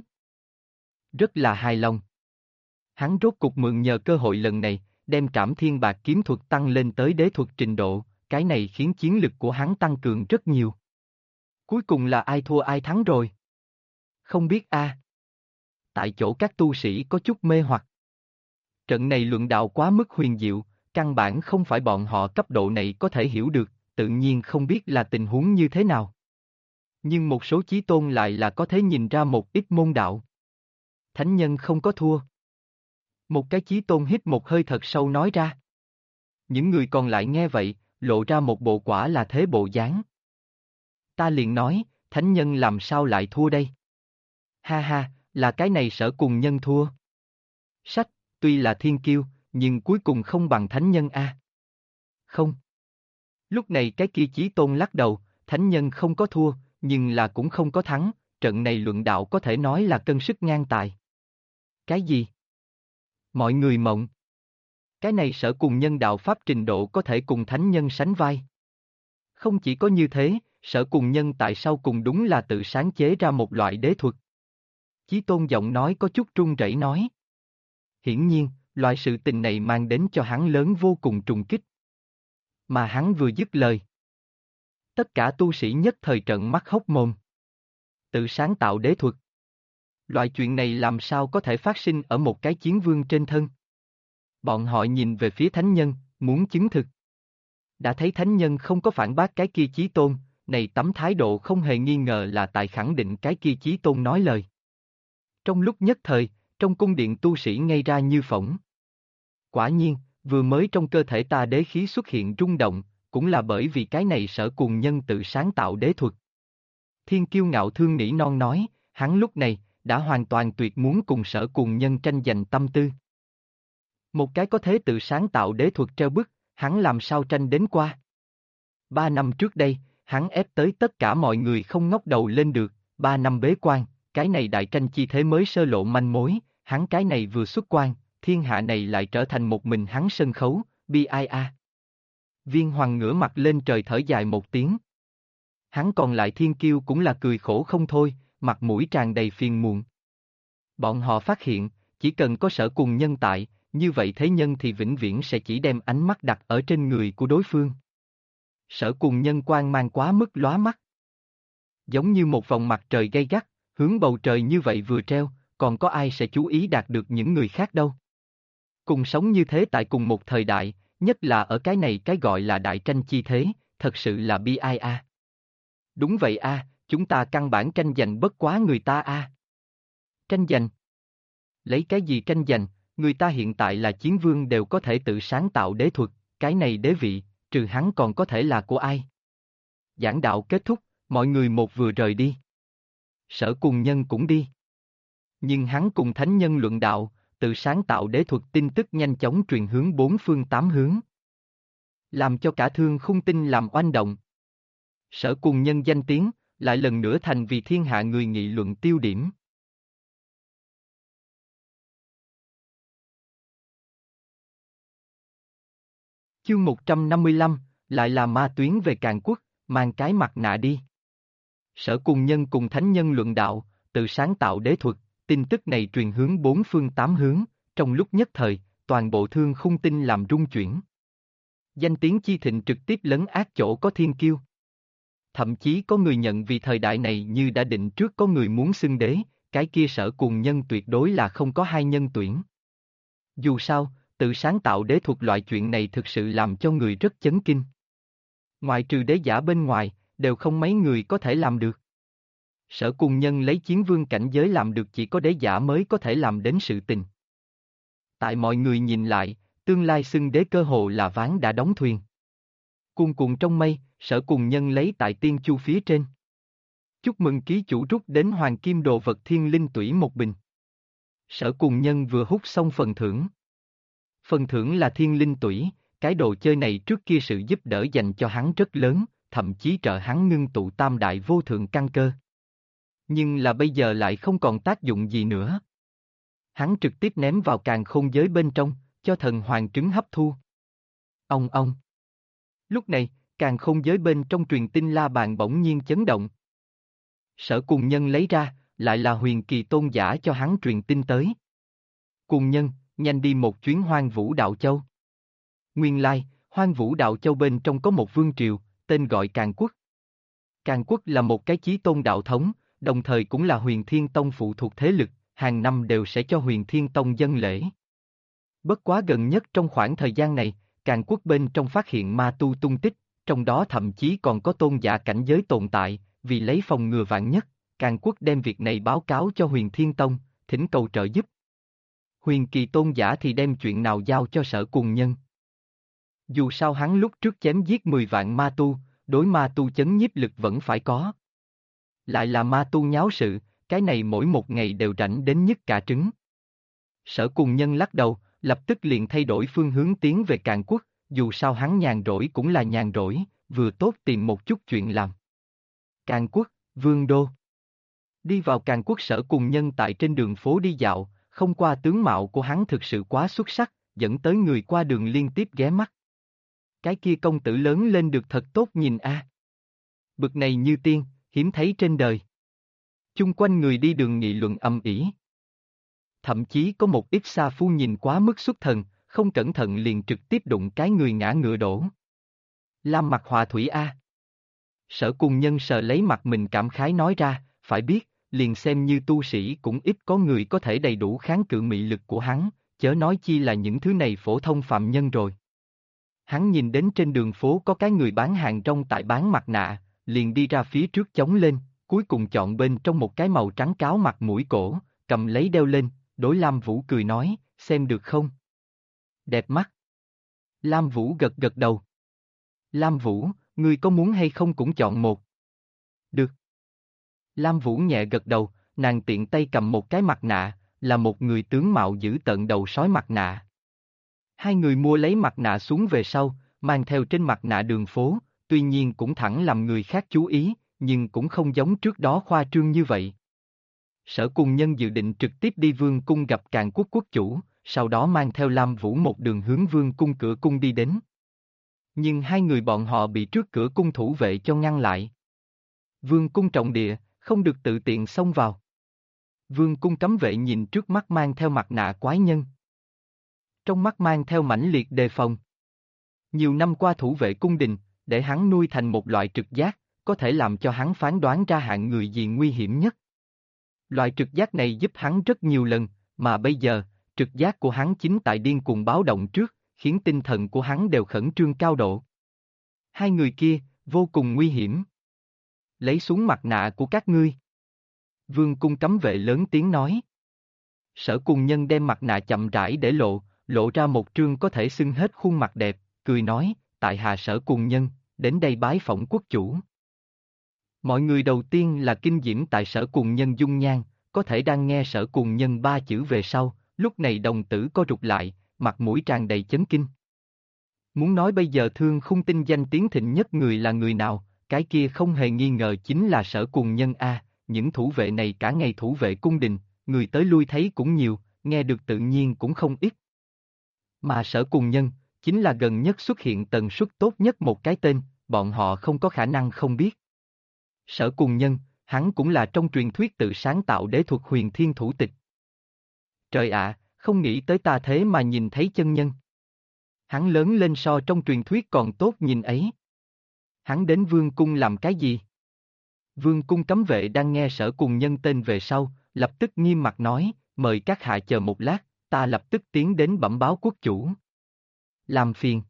Rất là hài lòng. Hắn rốt cục mượn nhờ cơ hội lần này, đem Trảm Thiên Bạc kiếm thuật tăng lên tới đế thuật trình độ, cái này khiến chiến lực của hắn tăng cường rất nhiều. Cuối cùng là ai thua ai thắng rồi? Không biết a. Tại chỗ các tu sĩ có chút mê hoặc. Trận này luận đạo quá mức huyền diệu, căn bản không phải bọn họ cấp độ này có thể hiểu được, tự nhiên không biết là tình huống như thế nào. Nhưng một số chí tôn lại là có thể nhìn ra một ít môn đạo. Thánh nhân không có thua. Một cái chí tôn hít một hơi thật sâu nói ra. Những người còn lại nghe vậy, lộ ra một bộ quả là thế bộ dáng. Ta liền nói, thánh nhân làm sao lại thua đây? Ha ha, là cái này Sở Cùng Nhân thua. Sách, tuy là thiên kiêu, nhưng cuối cùng không bằng thánh nhân a. Không. Lúc này cái kia chí tôn lắc đầu, thánh nhân không có thua, nhưng là cũng không có thắng, trận này luận đạo có thể nói là cân sức ngang tài. Cái gì? Mọi người mộng. Cái này Sở Cùng Nhân đạo pháp trình độ có thể cùng thánh nhân sánh vai. Không chỉ có như thế, Sở Cùng Nhân tại sao cùng đúng là tự sáng chế ra một loại đế thuật. Chí tôn giọng nói có chút run rẩy nói. Hiển nhiên, loại sự tình này mang đến cho hắn lớn vô cùng trùng kích. Mà hắn vừa dứt lời. Tất cả tu sĩ nhất thời trợn mắt hốc mồm. Tự sáng tạo đế thuật. Loại chuyện này làm sao có thể phát sinh ở một cái chiến vương trên thân? Bọn họ nhìn về phía thánh nhân, muốn chứng thực. Đã thấy thánh nhân không có phản bác cái kia chí tôn, này tấm thái độ không hề nghi ngờ là tại khẳng định cái kia chí tôn nói lời. Trong lúc nhất thời, trong cung điện tu sĩ ngây ra như phỗng. Quả nhiên, vừa mới trong cơ thể ta đế khí xuất hiện rung động, cũng là bởi vì cái này Sở Cùng Nhân tự sáng tạo đế thuật. Thiên Kiêu Ngạo Thương nỉ non nói, hắn lúc này, đã hoàn toàn tuyệt muốn cùng Sở Cùng Nhân tranh giành tâm tư. Một cái có thế tự sáng tạo đế thuật treo bức, hắn làm sao tranh đến qua. 3 năm trước đây, hắn ép tới tất cả mọi người không ngóc đầu lên được, 3 năm bế quan, cái này đại tranh chi thế mới sơ lộ manh mối, hắn cái này vừa xuất quan, thiên hạ này lại trở thành một mình hắn sân khấu, bi ai a. Viên Hoàng ngửa mặt lên trời thở dài một tiếng. Hắn còn lại thiên kiêu cũng là cười khổ không thôi, mặt mũi tràn đầy phiền muộn. Bọn họ phát hiện, chỉ cần có Sở Cùng Nhân tại, như vậy thế nhân thì vĩnh viễn sẽ chỉ đem ánh mắt đặt ở trên người của đối phương. Sở Cùng Nhân quang mang quá mức lóa mắt. Giống như một vòng mặt trời gay gắt, hướng bầu trời như vậy vừa treo, còn có ai sẽ chú ý đạt được những người khác đâu. Cùng sống như thế tại cùng một thời đại, nhất là ở cái này cái gọi là đại tranh chi thế, thật sự là bi ai a. Đúng vậy a, chúng ta căn bản tranh giành bất quá người ta a. Tranh giành? Lấy cái gì tranh giành, người ta hiện tại là chiến vương đều có thể tự sáng tạo đế thuật, cái này đế vị, trừ hắn còn có thể là của ai? Giảng đạo kết thúc, mọi người một vừa rời đi. Sở Cùng Nhân cũng đi. Nhưng hắn cùng thánh nhân luận đạo, tự sáng tạo đế thuật tin tức nhanh chóng truyền hướng bốn phương tám hướng. Làm cho cả Thương Khung Tinh làm oanh động. Sở Cùng Nhân danh tiếng, lại lần nữa thành vì thiên hạ người nghị luận tiêu điểm. Chương 155, lại là ma tuyến về Càn Quốc, mang cái mặt nạ đi. Sở Cùng Nhân cùng thánh nhân luận đạo, tự sáng tạo đế thuật, tin tức này truyền hướng bốn phương tám hướng, trong lúc nhất thời, toàn bộ Thương Khung Tinh làm rung chuyển. Danh tiếng chi thịnh trực tiếp lấn át chỗ có thiên kiêu. Thậm chí có người nhận vì thời đại này như đã định trước có người muốn xưng đế, cái kia Sở Cùng Nhân tuyệt đối là không có hai nhân tuyển. Dù sao, tự sáng tạo đế thuật loại chuyện này thực sự làm cho người rất chấn kinh. Ngoại trừ đế giả bên ngoài, đều không mấy người có thể làm được. Sở Cùng Nhân lấy chiến vương cảnh giới làm được chỉ có đế giả mới có thể làm đến sự tình. Tại mọi người nhìn lại, tương lai xưng đế cơ hồ là ván đã đóng thuyền. Cuồn cuộn trong mây, Sở Cùng Nhân lấy tại tiên chu phía trên. Chúc mừng ký chủ rút đến hoàng kim đồ vật thiên linh tủy một bình. Sở Cùng Nhân vừa hút xong phần thưởng. Phần thưởng là thiên linh tủy, cái đồ chơi này trước kia sự giúp đỡ dành cho hắn rất lớn, thậm chí trợ hắn ngưng tụ tam đại vô thượng căn cơ. Nhưng là bây giờ lại không còn tác dụng gì nữa. Hắn trực tiếp ném vào càn khôn giới bên trong, cho thần hoàng trứng hấp thu. Ông. Lúc này, càn khôn giới bên trong truyền tin la bàn bỗng nhiên chấn động. Sở Cùng Nhân lấy ra, lại là huyền kỳ tôn giả cho hắn truyền tin tới. Cùng Nhân, nhanh đi một chuyến Hoang Vũ Đạo Châu. Nguyên lai, Hoang Vũ Đạo Châu bên trong có một vương triều, tên gọi Càn Quốc. Càn Quốc là một cái chí tôn đạo thống, đồng thời cũng là Huyền Thiên Tông phụ thuộc thế lực, hàng năm đều sẽ cho Huyền Thiên Tông dâng lễ. Bất quá gần nhất trong khoảng thời gian này, Càn Quốc bên trong phát hiện ma tu tung tích, trong đó thậm chí còn có tôn giả cảnh giới tồn tại, vì lấy phòng ngừa vạn nhất, Càn Quốc đem việc này báo cáo cho Huyền Thiên Tông, thỉnh cầu trợ giúp. Huyền Kỳ tôn giả thì đem chuyện nào giao cho Sở Cùng Nhân. Dù sao hắn lúc trước chém giết 10 vạn ma tu, đối ma tu chấn nhiếp lực vẫn phải có. Lại là ma tu nháo sự, cái này mỗi một ngày đều rảnh đến nhức cả trứng. Sở Cùng Nhân lắc đầu, lập tức liền thay đổi phương hướng tiến về Càn Quốc, dù sao hắn nhàn rỗi cũng là nhàn rỗi, vừa tốt tìm một chút chuyện làm. Càn Quốc, Vương Đô. Đi vào Càn Quốc, Sở Cùng Nhân tại trên đường phố đi dạo, không qua tướng mạo của hắn thực sự quá xuất sắc, dẫn tới người qua đường liên tiếp ghé mắt. Cái kia công tử lớn lên được thật tốt nhìn a. Bực này như tiên, hiếm thấy trên đời. Chung quanh người đi đường nghị luận ầm ĩ. Thậm chí có một ít sa phu nhìn quá mức xuất thần, không cẩn thận liền trực tiếp đụng cái người ngã ngựa đổ. Lam Mặc Hòa Thủy a. Sở Cùng Nhân sờ lấy mặt mình cảm khái nói ra, phải biết, liền xem như tu sĩ cũng ít có người có thể đầy đủ kháng cự mị lực của hắn, chớ nói chi là những thứ này phổ thông phạm nhân rồi. Hắn nhìn đến trên đường phố có cái người bán hàng rong tại bán mặt nạ, liền đi ra phía trước chống lên, cuối cùng chọn bên trong một cái màu trắng cáo mặt mũi cổ, cầm lấy đeo lên, đối Lam Vũ cười nói, xem được không? Đẹp mắt. Lam Vũ gật gật đầu. Lam Vũ, ngươi có muốn hay không cũng chọn một? Được. Lam Vũ nhẹ gật đầu, nàng tiện tay cầm một cái mặt nạ, là một người tướng mạo giữ tợn đầu sói mặt nạ. Hai người mua lấy mặt nạ xuống về sau, mang theo trên mặt nạ đường phố, tuy nhiên cũng thẳng làm người khác chú ý, nhưng cũng không giống trước đó khoa trương như vậy. Sở Cùng Nhân dự định trực tiếp đi Vương cung gặp Càn Quốc quốc chủ, sau đó mang theo Lam Vũ một đường hướng Vương cung cửa cung đi đến. Nhưng hai người bọn họ bị trước cửa cung thủ vệ cho ngăn lại. Vương cung trọng địa, không được tự tiện xông vào. Vương cung cấm vệ nhìn trước mắt mang theo mặt nạ quái nhân. Trong mắt mang theo mãnh liệt đề phòng. Nhiều năm qua thủ vệ cung đình, để hắn nuôi thành một loại trực giác, có thể làm cho hắn phán đoán ra hạng người gì nguy hiểm nhất. Loại trực giác này giúp hắn rất nhiều lần, mà bây giờ, trực giác của hắn chính tại điên cuồng báo động trước, khiến tinh thần của hắn đều khẩn trương cao độ. Hai người kia, vô cùng nguy hiểm. Lấy xuống mặt nạ của các ngươi. Vương cung cấm vệ lớn tiếng nói. Sở Cùng Nhân đem mặt nạ chậm rãi để lộ ra một trương có thể xưng hết khuôn mặt đẹp, cười nói, tại hạ Sở Cùng Nhân, đến đây bái phỏng quốc chủ. Mọi người đầu tiên là kinh diễm tại Sở Cùng Nhân dung nhan, có thể đang nghe Sở Cùng Nhân ba chữ về sau, lúc này đồng tử co rụt lại, mặt mũi tràn đầy chấn kinh. Muốn nói bây giờ Thương Khung tinh danh tiếng thịnh nhất người là người nào, cái kia không hề nghi ngờ chính là Sở Cùng Nhân a. Những thủ vệ này cả ngày thủ vệ cung đình, người tới lui thấy cũng nhiều, nghe được tự nhiên cũng không ít. Mà Sở Cùng Nhân, chính là gần nhất xuất hiện tần suất tốt nhất một cái tên, bọn họ không có khả năng không biết. Sở Cùng Nhân, hắn cũng là trong truyền thuyết tự sáng tạo đế thuật huyền thiên thủ tịch. Trời ạ, không nghĩ tới ta thế mà nhìn thấy chân nhân. Hắn lớn lên so trong truyền thuyết còn tốt nhìn ấy. Hắn đến vương cung làm cái gì? Vương cung cấm vệ đang nghe Sở Cùng Nhân tên về sau, lập tức nghiêm mặt nói, mời các hạ chờ một lát, ta lập tức tiến đến bẩm báo quốc chủ. Làm phiền.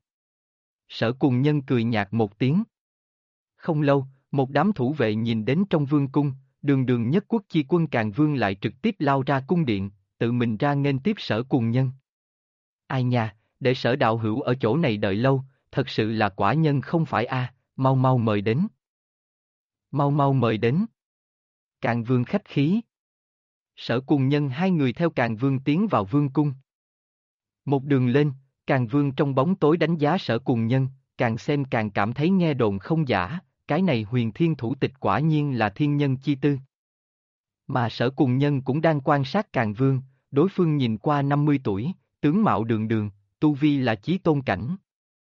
Sở Cùng Nhân cười nhạt một tiếng. Không lâu, một đám thủ vệ nhìn đến trong vương cung, đường nhất quốc chi quân Càn Vương lại trực tiếp lao ra cung điện, tự mình ra nghênh tiếp Sở Cùng Nhân. Ai nha, để Sở đạo hữu ở chỗ này đợi lâu, thật sự là quả nhân không phải a, mau mau mời đến. Mau mau mời đến. Càn Vương khách khí. Sở Cùng Nhân hai người theo Càn Vương tiến vào vương cung. Một đường lên, Càn Vương trong bóng tối đánh giá Sở Cùng Nhân, càng xem càng cảm thấy nghe đồn không giả, cái này huyền thiên thủ tịch quả nhiên là thiên nhân chi tư. Mà Sở Cùng Nhân cũng đang quan sát Càn Vương, đối phương nhìn qua 50 tuổi, tướng mạo đường, tu vi là chí tôn cảnh.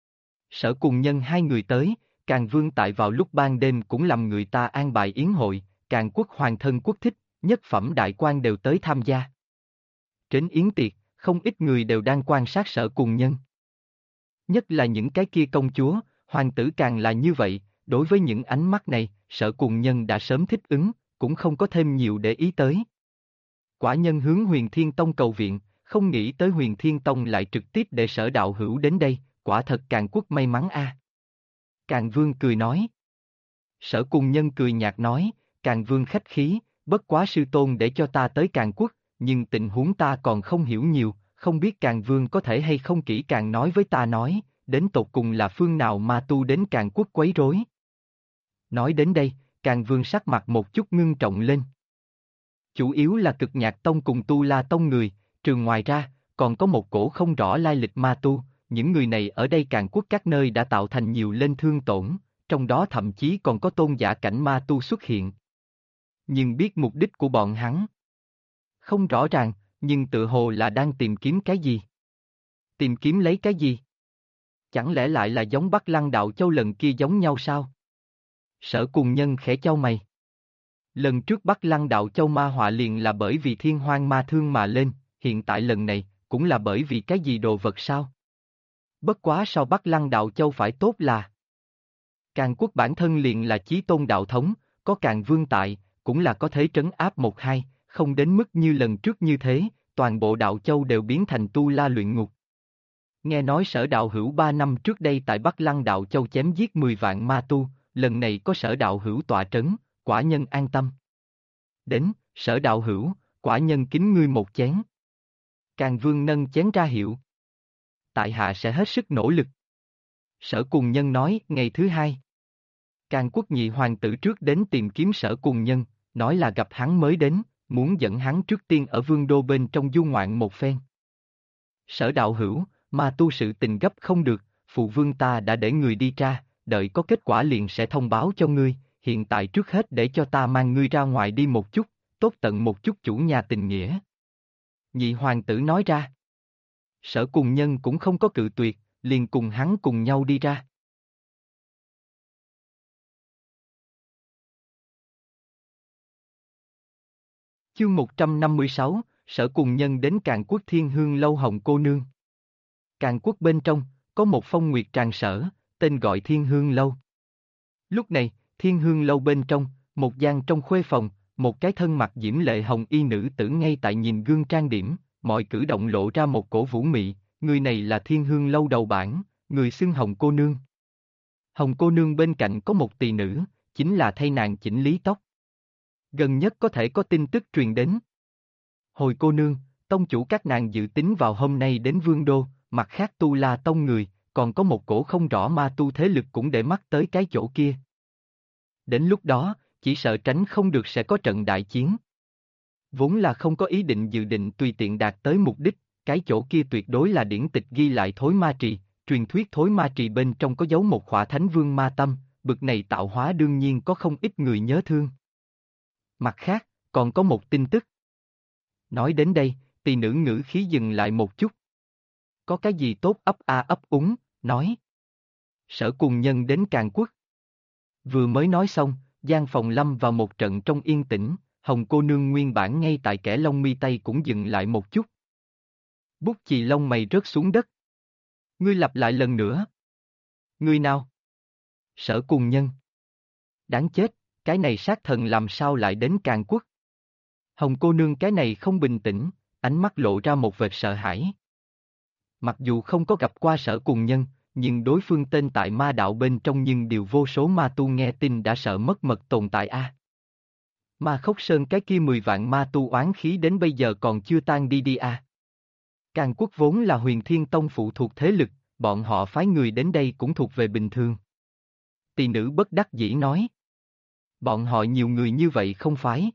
Sở Cùng Nhân hai người tới, Càn Vương tại vào lúc ban đêm cũng làm người ta an bài yến hội, Càn quốc hoàng thân quốc thích, nhất phẩm đại quan đều tới tham gia. Trên yến tiệc, không ít người đều đang quan sát Sở Cùng Nhân. Nhất là những cái kia công chúa, hoàng tử càng là như vậy, đối với những ánh mắt này, Sở Cùng Nhân đã sớm thích ứng, cũng không có thêm nhiều để ý tới. Quả nhân hướng Huyền Thiên Tông cầu viện, không nghĩ tới Huyền Thiên Tông lại trực tiếp để Sở đạo hữu đến đây, quả thật Càn quốc may mắn a. Càn Vương cười nói. Sở Cùng Nhân cười nhạt nói, Càn Vương khách khí, bất quá sư tôn để cho ta tới Càn quốc, nhưng tình huống ta còn không hiểu nhiều, không biết Càn Vương có thể hay không kỹ càng nói với ta nói, đến tột cùng là phương nào ma tu đến Càn quốc quấy rối. Nói đến đây, Càn Vương sắc mặt một chút ngưng trọng lên. Chủ yếu là Cực Nhạc Tông cùng Tu La Tông người, trường ngoài ra, còn có một cổ không rõ lai lịch ma tu, những người này ở đây Càn quốc các nơi đã tạo thành nhiều lên thương tổn, trong đó thậm chí còn có tôn giả cảnh ma tu xuất hiện. Nhưng biết mục đích của bọn hắn không rõ ràng, nhưng tự hồ là đang tìm kiếm cái gì? Tìm kiếm lấy cái gì? Chẳng lẽ lại là giống Bắc Lăng Đạo Châu lần kia giống nhau sao? Sở Cùng Nhân khẽ chau mày. Lần trước Bắc Lăng Đạo Châu ma họa liền là bởi vì thiên hoang ma thương mà lên, hiện tại lần này, cũng là bởi vì cái gì đồ vật sao? Bất quá so Bắc Lăng Đạo Châu phải tốt là Càn quốc bản thân liền là chí tôn đạo thống, có Càn Vương tại, cũng là có thể trấn áp một hai, không đến mức như lần trước như thế, toàn bộ Đạo Châu đều biến thành tu la luyện ngục. Nghe nói Sở đạo hữu 3 năm trước đây tại Bắc Lăng Đạo Châu chém giết 10 vạn ma tu, lần này có Sở đạo hữu tọa trấn, quả nhân an tâm. Đến, Sở đạo hữu, quả nhân kính ngươi một chén. Càn Vương nâng chén ra hiệu. Tại hạ sẽ hết sức nỗ lực. Sở Cùng Nhân nói, ngày thứ hai. Càn quốc nhị hoàng tử trước đến tìm kiếm Sở Cùng Nhân, nói là gặp hắn mới đến, muốn dẫn hắn trước tiên ở vương đô bên trong du ngoạn một phen. Sở đạo hữu, mà tu sự tình gấp không được, phụ vương ta đã để người đi tra, đợi có kết quả liền sẽ thông báo cho ngươi, hiện tại trước hết để cho ta mang ngươi ra ngoài đi một chút, tốt tận một chút chủ nhà tình nghĩa. Nhị hoàng tử nói ra. Sở Cùng Nhân cũng không có cự tuyệt, liền cùng hắn cùng nhau đi ra. Chương 156, Sở Cùng Nhân đến Càn quốc Thiên Hương Lâu Hồng cô nương. Càn quốc bên trong, có một phong nguyệt tràng sở, tên gọi Thiên Hương Lâu. Lúc này, Thiên Hương Lâu bên trong, một gian trong khuê phòng, một cái thân mặc diễm lệ hồng y nữ tử ngay tại nhìn gương trang điểm, mọi cử động lộ ra một cổ vũ mị, người này là Thiên Hương Lâu đầu bảng, người xưng Hồng cô nương. Hồng cô nương bên cạnh có một tỳ nữ, chính là thay nàng chỉnh lý tóc. Gần nhất có thể có tin tức truyền đến. Hồi cô nương, tông chủ các nàng dự tính vào hôm nay đến Vương Đô, mặt khác Tu La Tông người, còn có một cổ không rõ ma tu thế lực cũng để mắt tới cái chỗ kia. Đến lúc đó, chỉ sợ tránh không được sẽ có trận đại chiến. Vốn là không có ý định dự định tùy tiện đạt tới mục đích, cái chỗ kia tuyệt đối là điển tịch ghi lại thối ma trì, truyền thuyết thối ma trì bên trong có dấu một khỏa thánh vương ma tâm, bực này tạo hóa đương nhiên có không ít người nhớ thương. Mặt khác, còn có một tin tức. Nói đến đây, tỳ nữ ngữ khí dừng lại một chút. Có cái gì tốt ấp úng, nói. Sở cùng nhân đến Càn Quốc. Vừa mới nói xong, gian phòng lâm vào một trận trong yên tĩnh, Hồng cô nương nguyên bản ngay tại kẻ lông mi tay cũng dừng lại một chút. Bút chì lông mày rớt xuống đất. Ngươi lặp lại lần nữa. Ngươi nào? Sở cùng nhân. Đáng chết, cái này sát thần làm sao lại đến Càn Quốc? Hồng cô nương cái này không bình tĩnh, ánh mắt lộ ra một vệt sợ hãi. Mặc dù không có gặp qua sở cùng nhân, nhưng đối phương tên tại ma đạo bên trong nhưng điều vô số ma tu nghe tin đã sợ mất mật tồn tại a. Ma Khốc Sơn cái kia 10 vạn ma tu oán khí đến bây giờ còn chưa tan đi a. Càn Quốc vốn là Huyền Thiên Tông phụ thuộc thế lực, bọn họ phái người đến đây cũng thuộc về bình thường. Tỳ nữ bất đắc dĩ nói. Bọn họ nhiều người như vậy không phái.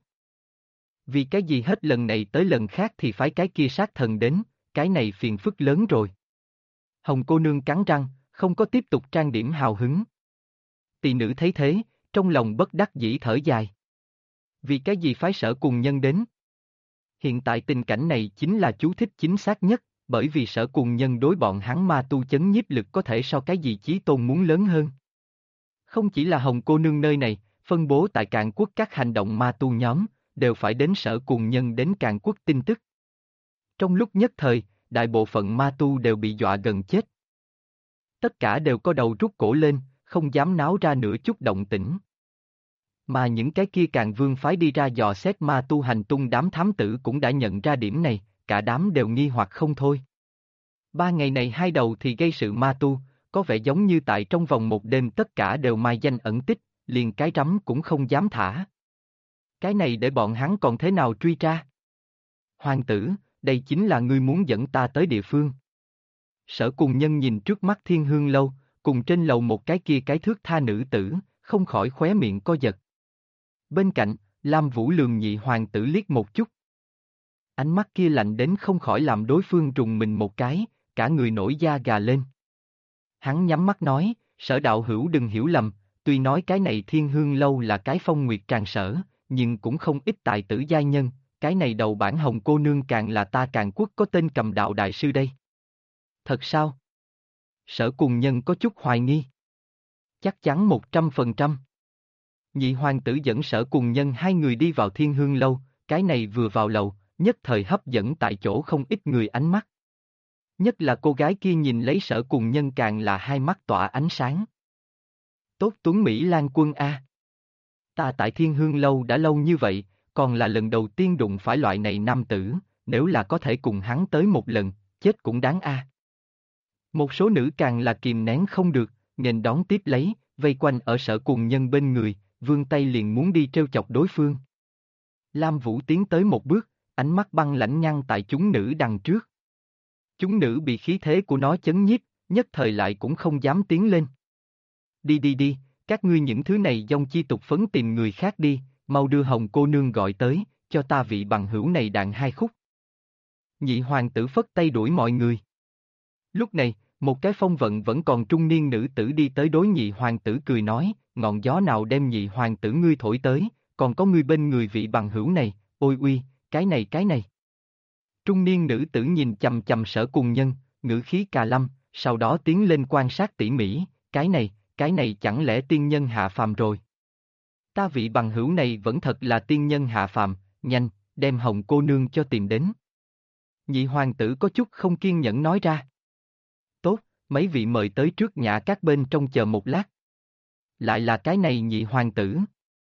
Vì cái gì hết lần này tới lần khác thì phái cái kia sát thần đến, cái này phiền phức lớn rồi. Hồng cô nương cắn răng, không có tiếp tục trang điểm hào hứng. Tỳ nữ thấy thế, trong lòng bất đắc dĩ thở dài. Vì cái gì phái sở cùng nhân đến? Hiện tại tình cảnh này chính là chú thích chính xác nhất, bởi vì sở cùng nhân đối bọn hắn ma tu chấn nhiếp lực có thể so cái gì chí tôn muốn lớn hơn. Không chỉ là Hồng cô nương nơi này, phân bố tại Càn Quốc các hành động ma tu nhóm, đều phải đến sở cùng nhân đến Càn Quốc tin tức. Trong lúc nhất thời, đại bộ phận ma tu đều bị dọa gần chết. Tất cả đều có đầu rút cổ lên, không dám náo ra nửa chút động tĩnh. Mà những cái kia Càn Vương phái đi ra dò xét ma tu hành tung đám thám tử cũng đã nhận ra điểm này, cả đám đều nghi hoặc không thôi. 3 ngày này hai đầu thì gây sự ma tu, có vẻ giống như tại trong vòng một đêm tất cả đều mai danh ẩn tích, liền cái rắm cũng không dám thả. Cái này để bọn hắn còn thế nào truy tra? Hoàng tử, đây chính là ngươi muốn dẫn ta tới địa phương. Sở cùng nhân nhìn trước mắt Thiên Hương Lâu, cùng trên lầu một cái kia cái thước tha nữ tử, không khỏi khóe miệng co giật. Bên cạnh, Lam Vũ lườm nhị hoàng tử liếc một chút. Ánh mắt kia lạnh đến không khỏi làm đối phương rùng mình một cái, cả người nổi da gà lên. Hắn nhắm mắt nói, Sở đạo hữu đừng hiểu lầm, tuy nói cái này Thiên Hương Lâu là cái phong nguyệt tràn sở, nhưng cũng không ít tài tử giai nhân, cái này đầu bản Hồng cô nương càng là ta Càn Quốc có tên Cầm Đạo đại sư đây. Thật sao? Sở cùng nhân có chút hoài nghi. Chắc chắn 100%. Nhị hoàng tử dẫn sở cùng nhân hai người đi vào Thiên Hương Lâu, cái này vừa vào lầu, nhất thời hấp dẫn tại chỗ không ít người ánh mắt. Nhất là cô gái kia nhìn lấy sở cùng nhân càng là hai mắt tỏa ánh sáng. Tốt Tuấn Mỹ Lan Quân A. Ta tại Thiên Hương Lâu đã lâu như vậy, còn là lần đầu tiên đụng phải loại này nam tử, nếu là có thể cùng hắn tới một lần, chết cũng đáng A. Một số nữ càng là kìm nén không được, nghênh đón tiếp lấy, vây quanh ở sở cùng nhân bên người, vươn tay liền muốn đi trêu chọc đối phương. Lam Vũ tiến tới một bước, ánh mắt băng lãnh ngăn tại chúng nữ đằng trước. Chúng nữ bị khí thế của nó chấn nhiếp, nhất thời lại cũng không dám tiến lên. Đi, các ngươi những thứ này dông chi tục phấn tìm người khác đi, mau đưa Hồng cô nương gọi tới, cho ta vị bằng hữu này đạn hai khúc. Nhị hoàng tử phất tay đuổi mọi người. Lúc này, một cái phong vận vẫn còn trung niên nữ tử đi tới đối nhị hoàng tử cười nói, ngọn gió nào đem nhị hoàng tử ngươi thổi tới, còn có ngươi bên người vị bằng hữu này, ôi uy, cái này. Trung niên nữ tử nhìn chằm chằm sở cùng nhân, ngữ khí cà lâm, sau đó tiến lên quan sát tỉ mỉ, cái này chẳng lẽ tiên nhân hạ phàm rồi. Ta vị bằng hữu này vẫn thật là tiên nhân hạ phàm, nhanh, đem Hồng cô nương cho tìm đến. Nhị hoàng tử có chút không kiên nhẫn nói ra. Tốt, mấy vị mời tới trước nhà các bên trong chờ một lát. Lại là cái này nhị hoàng tử.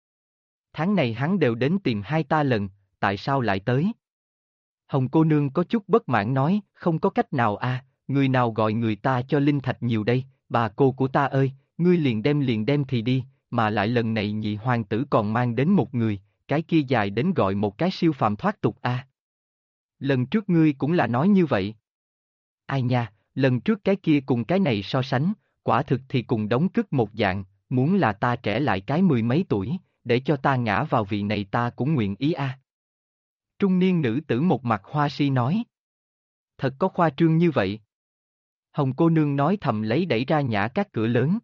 Tháng này hắn đều đến tìm hai ta lần, tại sao lại tới? Hồng cô nương có chút bất mãn nói, không có cách nào à, người nào gọi người ta cho linh thạch nhiều đây, bà cô của ta ơi, ngươi liền đem thì đi, mà lại lần này nhị hoàng tử còn mang đến một người, cái kia dài đến gọi một cái siêu phàm thoát tục a. Lần trước ngươi cũng là nói như vậy. Ai nha, lần trước cái kia cùng cái này so sánh, quả thực thì cùng đống cứt một dạng, muốn là ta trẻ lại cái mười mấy tuổi, để cho ta ngã vào vị này ta cũng nguyện ý a. Trung niên nữ tử một mặt hoa si nói. Thật có khoa trương như vậy. Hồng cô nương nói thầm lấy đẩy ra Nhã Các cửa lớn.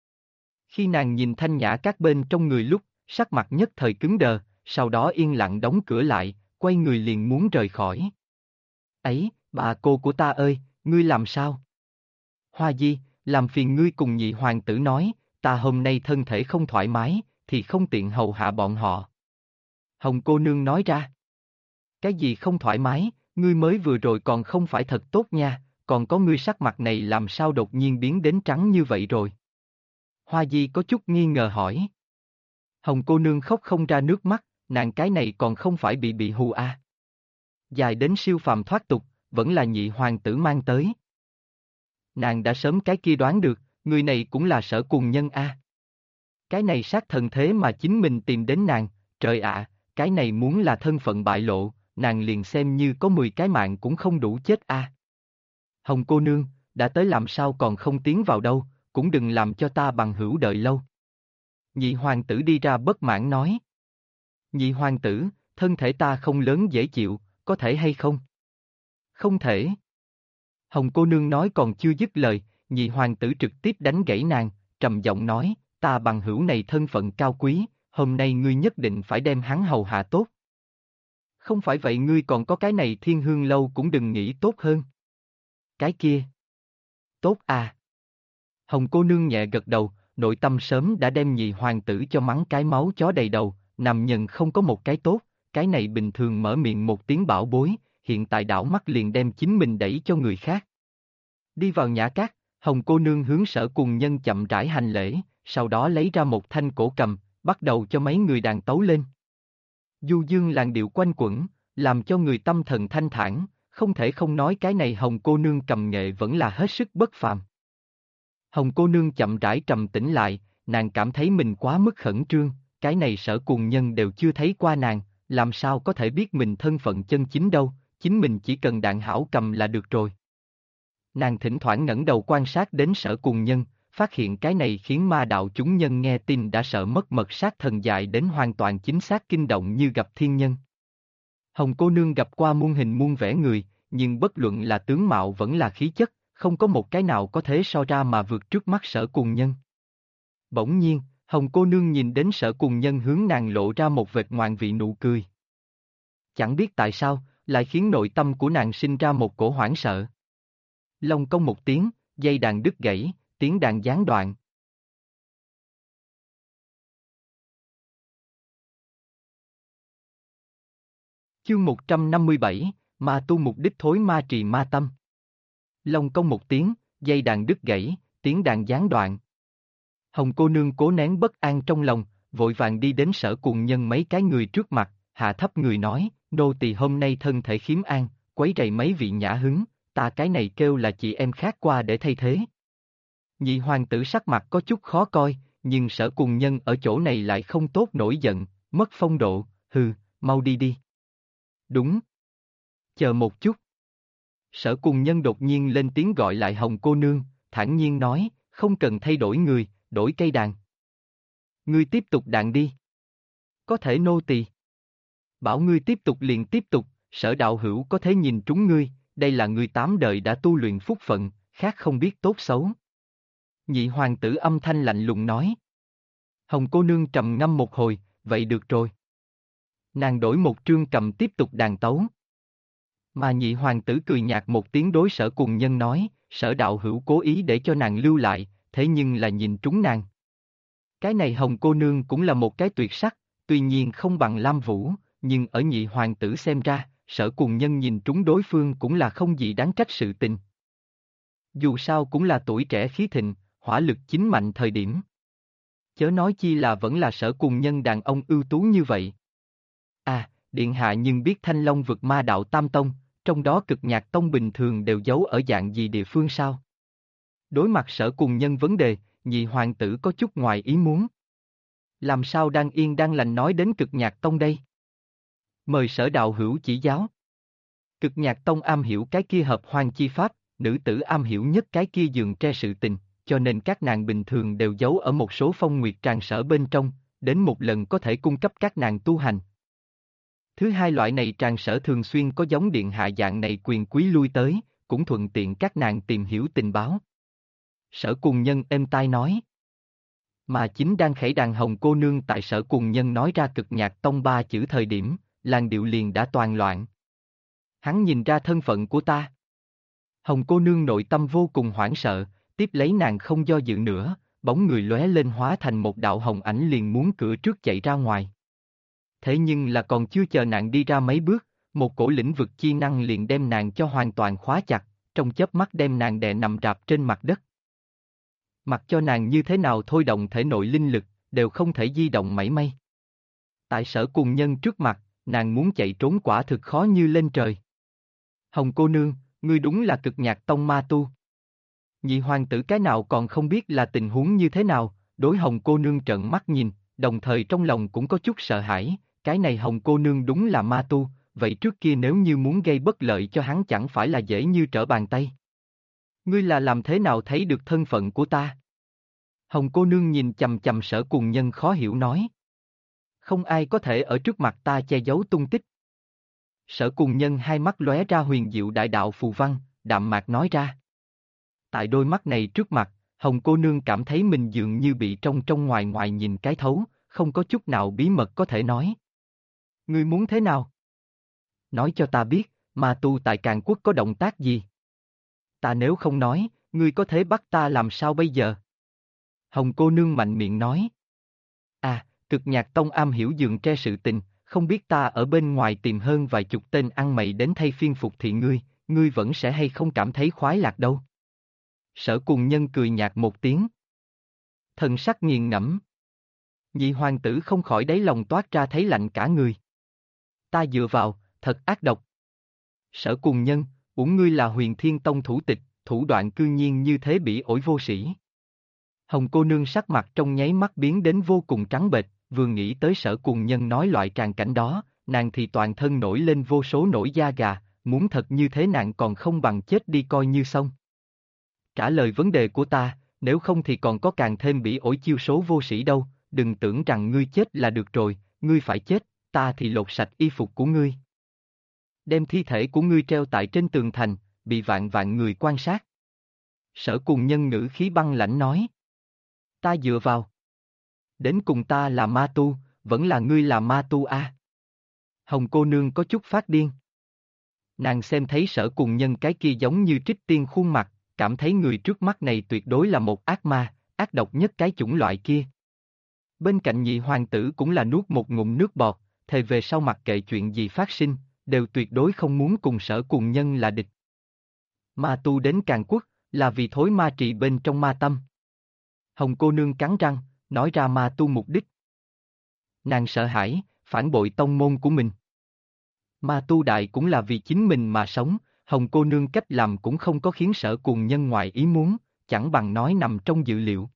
Khi nàng nhìn thanh Nhã Các bên trong người lúc, sắc mặt nhất thời cứng đờ, sau đó yên lặng đóng cửa lại, quay người liền muốn rời khỏi. Ấy, bà cô của ta ơi, ngươi làm sao? Hoa Di, làm phiền ngươi cùng nhị hoàng tử nói, ta hôm nay thân thể không thoải mái, thì không tiện hầu hạ bọn họ. Hồng cô nương nói ra. Cái gì không thoải mái, ngươi mới vừa rồi còn không phải thật tốt nha, còn có ngươi sắc mặt này làm sao đột nhiên biến đến trắng như vậy rồi? Hoa Di có chút nghi ngờ hỏi. Hồng cô nương khóc không ra nước mắt, nàng cái này còn không phải bị hù à. Dài đến siêu phàm thoát tục, vẫn là nhị hoàng tử mang tới. Nàng đã sớm cái kia đoán được, người này cũng là Sở Cùng Nhân a. Cái này sát thần thế mà chính mình tìm đến nàng, trời ạ, cái này muốn là thân phận bại lộ, nàng liền xem như có 10 cái mạng cũng không đủ chết a. Hồng cô nương, đã tới làm sao còn không tiến vào đâu, cũng đừng làm cho ta bằng hữu đợi lâu. Nhị hoàng tử đi ra bất mãn nói. Nhị hoàng tử, thân thể ta không lớn dễ chịu, có thể hay không? Không thể. Hồng cô nương nói còn chưa dứt lời, nhị hoàng tử trực tiếp đánh gãy nàng, trầm giọng nói, ta bằng hữu này thân phận cao quý, hôm nay ngươi nhất định phải đem hắn hầu hạ tốt. Không phải vậy ngươi còn có cái này Thiên Hương lâu cũng đừng nghĩ tốt hơn. Cái kia. Tốt à. Hồng cô nương nhẹ gật đầu, nội tâm sớm đã đem nhị hoàng tử cho mắng cái máu chó đầy đầu, nằm nhân không có một cái tốt, cái này bình thường mở miệng một tiếng bảo bối, hiện tại đảo mắt liền đem chính mình đẩy cho người khác. Đi vào Nhã Các, Hồng cô nương hướng Sở Cùng Nhân chậm rãi hành lễ, sau đó lấy ra một thanh cổ cầm, bắt đầu cho mấy người đàn tấu lên. Du dương làn điệu quanh quẩn, làm cho người tâm thần thanh thản, không thể không nói cái này Hồng cô nương cầm nghệ vẫn là hết sức bất phàm. Hồng cô nương chậm rãi trầm tĩnh lại, nàng cảm thấy mình quá mức khẩn trương, cái này Sở Cùng Nhân đều chưa thấy qua nàng, làm sao có thể biết mình thân phận chân chính đâu, chính mình chỉ cần đạn hảo cầm là được rồi. Nàng thỉnh thoảng ngẩng đầu quan sát đến Sở Cùng Nhân, phát hiện cái này khiến ma đạo chúng nhân nghe tin đã sợ mất mật sát thần dài đến hoàn toàn chính xác kinh động như gặp thiên nhân. Hồng cô nương gặp qua muôn hình muôn vẻ người, nhưng bất luận là tướng mạo vẫn là khí chất, không có một cái nào có thể so ra mà vượt trước mắt Sở Cùng Nhân. Bỗng nhiên, Hồng cô nương nhìn đến Sở Cùng Nhân hướng nàng lộ ra một vệt ngoạn vị nụ cười. Chẳng biết tại sao, lại khiến nội tâm của nàng sinh ra một cổ hoảng sợ. Long công một tiếng, dây đàn đứt gãy, tiếng đàn gián đoạn. Chương 157, Ma tu mục đích thối ma trì ma tâm. Long công một tiếng, dây đàn đứt gãy, tiếng đàn gián đoạn. Hồng cô nương cố nén bất an trong lòng, vội vàng đi đến Sở Cùng Nhân mấy cái người trước mặt, hạ thấp người nói, nô tỳ hôm nay thân thể khiếm an, quấy rầy mấy vị nhã hứng, ta cái này kêu là chị em khác qua để thay thế. Nhị hoàng tử sắc mặt có chút khó coi, nhưng Sở Cùng Nhân ở chỗ này lại không tốt nổi giận, mất phong độ, hừ, mau đi đi. Đúng. Chờ một chút. Sở Cùng Nhân đột nhiên lên tiếng gọi lại Hồng cô nương, thản nhiên nói, không cần thay đổi người, đổi cây đàn. Ngươi tiếp tục đàn đi. Có thể nô tỳ. Bảo ngươi tiếp tục liền tiếp tục, Sở đạo hữu có thể nhìn trúng ngươi, đây là ngươi 8 đời đã tu luyện phúc phận, khác không biết tốt xấu. Nhị hoàng tử âm thanh lạnh lùng nói. Hồng cô nương trầm ngâm một hồi, vậy được rồi. Nàng đổi một trương cầm tiếp tục đàn tấu. Mà nhị hoàng tử cười nhạt một tiếng đối Sở Cùng Nhân nói, Sở đạo hữu cố ý để cho nàng lưu lại, thế nhưng là nhìn trúng nàng. Cái này Hồng cô nương cũng là một cái tuyệt sắc, tuy nhiên không bằng Lam Vũ, nhưng ở nhị hoàng tử xem ra, Sở Cùng Nhân nhìn trúng đối phương cũng là không gì đáng trách sự tình. Dù sao cũng là tuổi trẻ khí thịnh, hỏa lực chính mạnh thời điểm. Chớ nói chi là vẫn là Sở Cùng Nhân đàn ông ưu tú như vậy. À, điện hạ nhưng biết Thanh Long vực ma đạo Tam Tông, trong đó Cực Nhạc Tông bình thường đều giấu ở dạng gì địa phương sao? Đối mặt Sở Cùng Nhân vấn đề, nhị hoàng tử có chút ngoài ý muốn. Làm sao đang yên đang lành nói đến Cực Nhạc Tông đây? Mời Sở đạo hữu chỉ giáo. Cực Nhạc Tông am hiểu cái kia hợp hoan chi pháp, nữ tử am hiểu nhất cái kia giường tre sự tình, cho nên các nàng bình thường đều giấu ở một số phong nguyệt tràng sở bên trong, đến một lần có thể cung cấp các nàng tu hành. Thứ hai, loại này tràng sở thường xuyên có giống điện hạ dạng này quyền quý lui tới, cũng thuận tiện các nàng tìm hiểu tình báo. Sở Cùng Nhân êm tai nói. Mà chính đang khẩy đàn Hồng cô nương tại Sở Cùng Nhân nói ra Cực Nhạc Tông 3 chữ thời điểm, làn điệu liền đã toàn loạn. Hắn nhìn ra thân phận của ta. Hồng cô nương nội tâm vô cùng hoảng sợ, tiếp lấy nàng không do dự nữa, bóng người lóe lên hóa thành một đạo hồng ảnh liền muốn cửa trước chạy ra ngoài. Thế nhưng là còn chưa chờ nàng đi ra mấy bước, một cổ lĩnh vực chi năng liền đem nàng cho hoàn toàn khóa chặt, trong chớp mắt đem nàng đè nằm rạp trên mặt đất. Mặc cho nàng như thế nào thôi động thể nội linh lực, đều không thể di động mảy may. Tại Sở Cùng Nhân trước mặt, nàng muốn chạy trốn quả thực khó như lên trời. Hồng cô nương, ngươi đúng là Cực Nhạc Tông ma tu. Nhị hoàng tử cái nào còn không biết là tình huống như thế nào, đối Hồng cô nương trợn mắt nhìn, đồng thời trong lòng cũng có chút sợ hãi, cái này Hồng cô nương đúng là ma tu, vậy trước kia nếu như muốn gây bất lợi cho hắn chẳng phải là dễ như trở bàn tay. Ngươi là làm thế nào thấy được thân phận của ta? Hồng cô nương nhìn chằm chằm Sở Cùng Nhân khó hiểu nói. Không ai có thể ở trước mặt ta che giấu tung tích. Sở Cùng Nhân hai mắt lóe ra huyền diệu đại đạo phù văn, đạm mạc nói ra. Tại đôi mắt này trước mặt, Hồng cô nương cảm thấy mình dường như bị trong trong ngoài ngoài nhìn cái thấu, không có chút nào bí mật có thể nói. Ngươi muốn thế nào? Nói cho ta biết, ma tu tại Càn Quốc có động tác gì? Ta nếu không nói, ngươi có thể bắt ta làm sao bây giờ? Hồng cô nương mạnh miệng nói. À, Cực Nhạc Tông am hiểu giường tre sự tình, không biết ta ở bên ngoài tìm hơn vài chục tên ăn mày đến thay phiên phục thị ngươi vẫn sẽ hay không cảm thấy khoái lạc đâu. Sở Cùng Nhân cười nhạt một tiếng. Thần sắc nghiền ngẫm. Nhị hoàng tử không khỏi đáy lòng toát ra thấy lạnh cả người. Ta dựa vào, thật ác độc. Sở Cùng Nhân, uổng ngươi là Huyền Thiên Tông thủ tịch, thủ đoạn cư nhiên như thế bỉ ổi vô sĩ. Hồng cô nương sắc mặt trong nháy mắt biến đến vô cùng trắng bệch, vừa nghĩ tới Sở Cùng Nhân nói loại tràng cảnh đó, nàng thì toàn thân nổi lên vô số nổi da gà, muốn thật như thế nàng còn không bằng chết đi coi như xong. Trả lời vấn đề của ta, nếu không thì còn có càng thêm bỉ ổi chiêu số vô sĩ đâu, đừng tưởng rằng ngươi chết là được rồi, ngươi phải chết, ta thì lột sạch y phục của ngươi. Đem thi thể của ngươi treo tại trên tường thành, bị vạn vạn người quan sát. Sở Cùng Nhân ngữ khí băng lãnh nói. Ta dựa vào. Đến cùng ta là ma tu, vẫn là ngươi là ma tu a? Hồng cô nương có chút phát điên. Nàng xem thấy Sở Cùng Nhân cái kia giống như trích tiên khuôn mặt, cảm thấy người trước mắt này tuyệt đối là một ác ma, ác độc nhất cái chủng loại kia. Bên cạnh nhị hoàng tử cũng là nuốt một ngụm nước bọt, thề về sau mặc kệ chuyện gì phát sinh, đều tuyệt đối không muốn cùng Sở Cùng Nhân là địch. Ma tu đến Càn Quốc, là vì thối ma trị bên trong ma tâm. Hồng cô nương cắn răng, nói ra ma tu mục đích. Nàng sợ hãi, phản bội tông môn của mình. Ma tu đại cũng là vì chính mình mà sống, Hồng cô nương cách làm cũng không có khiến Sở Cùng Nhân ngoài ý muốn, chẳng bằng nói nằm trong dự liệu.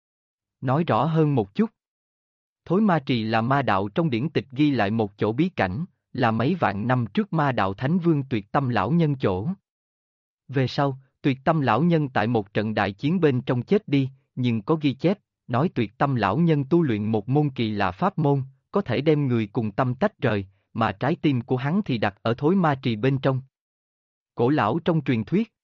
Nói rõ hơn một chút. Thối ma trì là ma đạo trong điển tịch ghi lại một chỗ bí cảnh, là mấy vạn năm trước ma đạo Thánh Vương Tuyệt Tâm lão nhân chỗ. Về sau, Tuyệt Tâm lão nhân tại một trận đại chiến bên trong chết đi, nhưng có ghi chép, nói Tuyệt Tâm lão nhân tu luyện một môn kỳ lạ pháp môn, có thể đem người cùng tâm tách rời, mà trái tim của hắn thì đặt ở thối ma trì bên trong. Cổ lão trong truyền thuyết.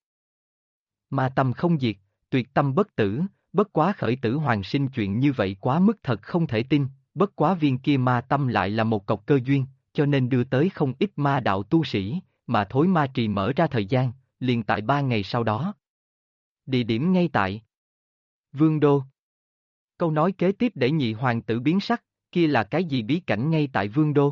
Ma tâm không diệt, tuyệt tâm bất tử, bất quá khởi tử hoàn sinh chuyện như vậy quá mức thật không thể tin, bất quá viên kia ma tâm lại là một cọc cơ duyên, cho nên đưa tới không ít ma đạo tu sĩ, mà thối ma trì mở ra thời gian, liền tại 3 ngày sau đó. Địa điểm ngay tại Vương Đô. Câu nói kế tiếp để nhị hoàng tử biến sắc, kia là cái gì bí cảnh ngay tại Vương Đô?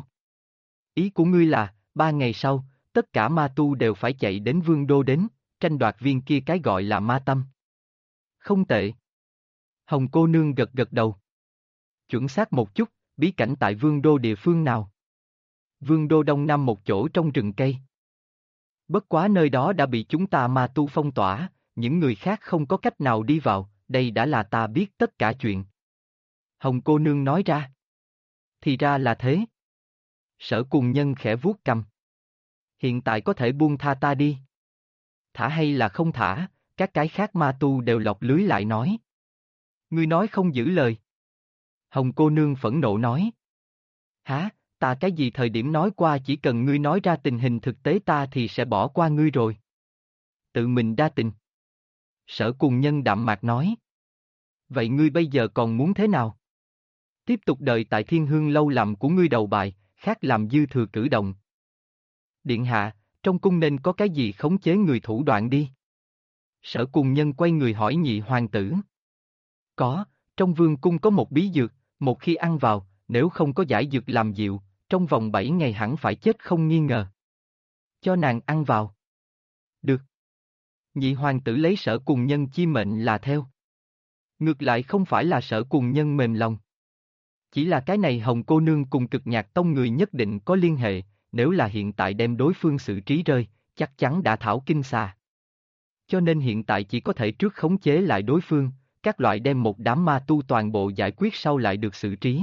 Ý của ngươi là, 3 ngày sau, tất cả ma tu đều phải chạy đến Vương Đô đến, tranh đoạt viên kia cái gọi là ma tâm. Không tệ. Hồng cô nương gật gật đầu. Chuẩn xác một chút, bí cảnh tại Vương Đô địa phương nào? Vương Đô đông nam một chỗ trong rừng cây. Bất quá nơi đó đã bị chúng ta ma tu phong tỏa, những người khác không có cách nào đi vào, đây đã là ta biết tất cả chuyện. Hồng cô nương nói ra. Thì ra là thế. Sở Cùng Nhân khẽ vuốt cằm. Hiện tại có thể buông tha ta đi. Thả hay là không thả, các cái khác ma tu đều lọc lưới lại nói. Ngươi nói không giữ lời. Hồng cô nương phẫn nộ nói. Hả, ta cái gì thời điểm nói qua chỉ cần ngươi nói ra tình hình thực tế ta thì sẽ bỏ qua ngươi rồi. Tự mình đa tình. Sở Cùng Nhân đạm mạc nói. Vậy ngươi bây giờ còn muốn thế nào? Tiếp tục đợi tại Thiên Hương lâu làm của ngươi đầu bài, khác làm dư thừa cử động. Điện hạ, trong cung nên có cái gì khống chế người thủ đoạn đi. Sở Cùng Nhân quay người hỏi nhị hoàng tử. Có, trong vương cung có một bí dược, một khi ăn vào, nếu không có giải dược làm dịu, trong vòng 7 ngày hẳn phải chết không nghi ngờ. Cho nàng ăn vào. Được. Nhị hoàng tử lấy Sở Cùng Nhân chi mệnh là theo. Ngược lại không phải là Sở Cùng Nhân mềm lòng. Chỉ là cái này Hồng cô nương cùng Cực Nhạc tông người nhất định có liên hệ, nếu là hiện tại đem đối phương xử trí rơi, chắc chắn đã thảo kinh xà. Cho nên hiện tại chỉ có thể trước khống chế lại đối phương, các loại đem một đám ma tu toàn bộ giải quyết sau lại được xử trí.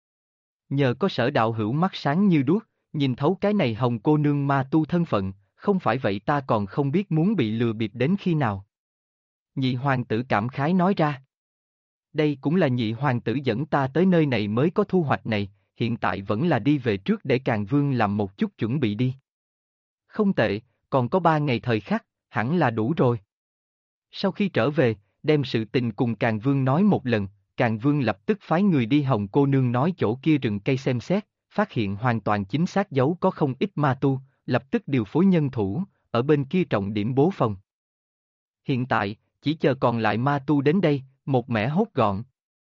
Nhờ có Sở đạo hữu mắt sáng như đuốc, nhìn thấu cái này Hồng cô nương ma tu thân phận, không phải vậy ta còn không biết muốn bị lừa bịp đến khi nào. Nhị hoàng tử cảm khái nói ra. Đây cũng là nhị hoàng tử dẫn ta tới nơi này mới có thu hoạch này, hiện tại vẫn là đi về trước để Càn Vương làm một chút chuẩn bị đi. Không tệ, còn có 3 ngày thời khắc, hẳn là đủ rồi. Sau khi trở về, đem sự tình cùng Càn Vương nói một lần, Càn Vương lập tức phái người đi Hồng cô nương nói chỗ kia rừng cây xem xét, phát hiện hoàn toàn chính xác dấu có không ít ma tu, lập tức điều phối nhân thủ, ở bên kia trọng điểm bố phòng. Hiện tại, chỉ chờ còn lại ma tu đến đây, một mẻ hốt gọn.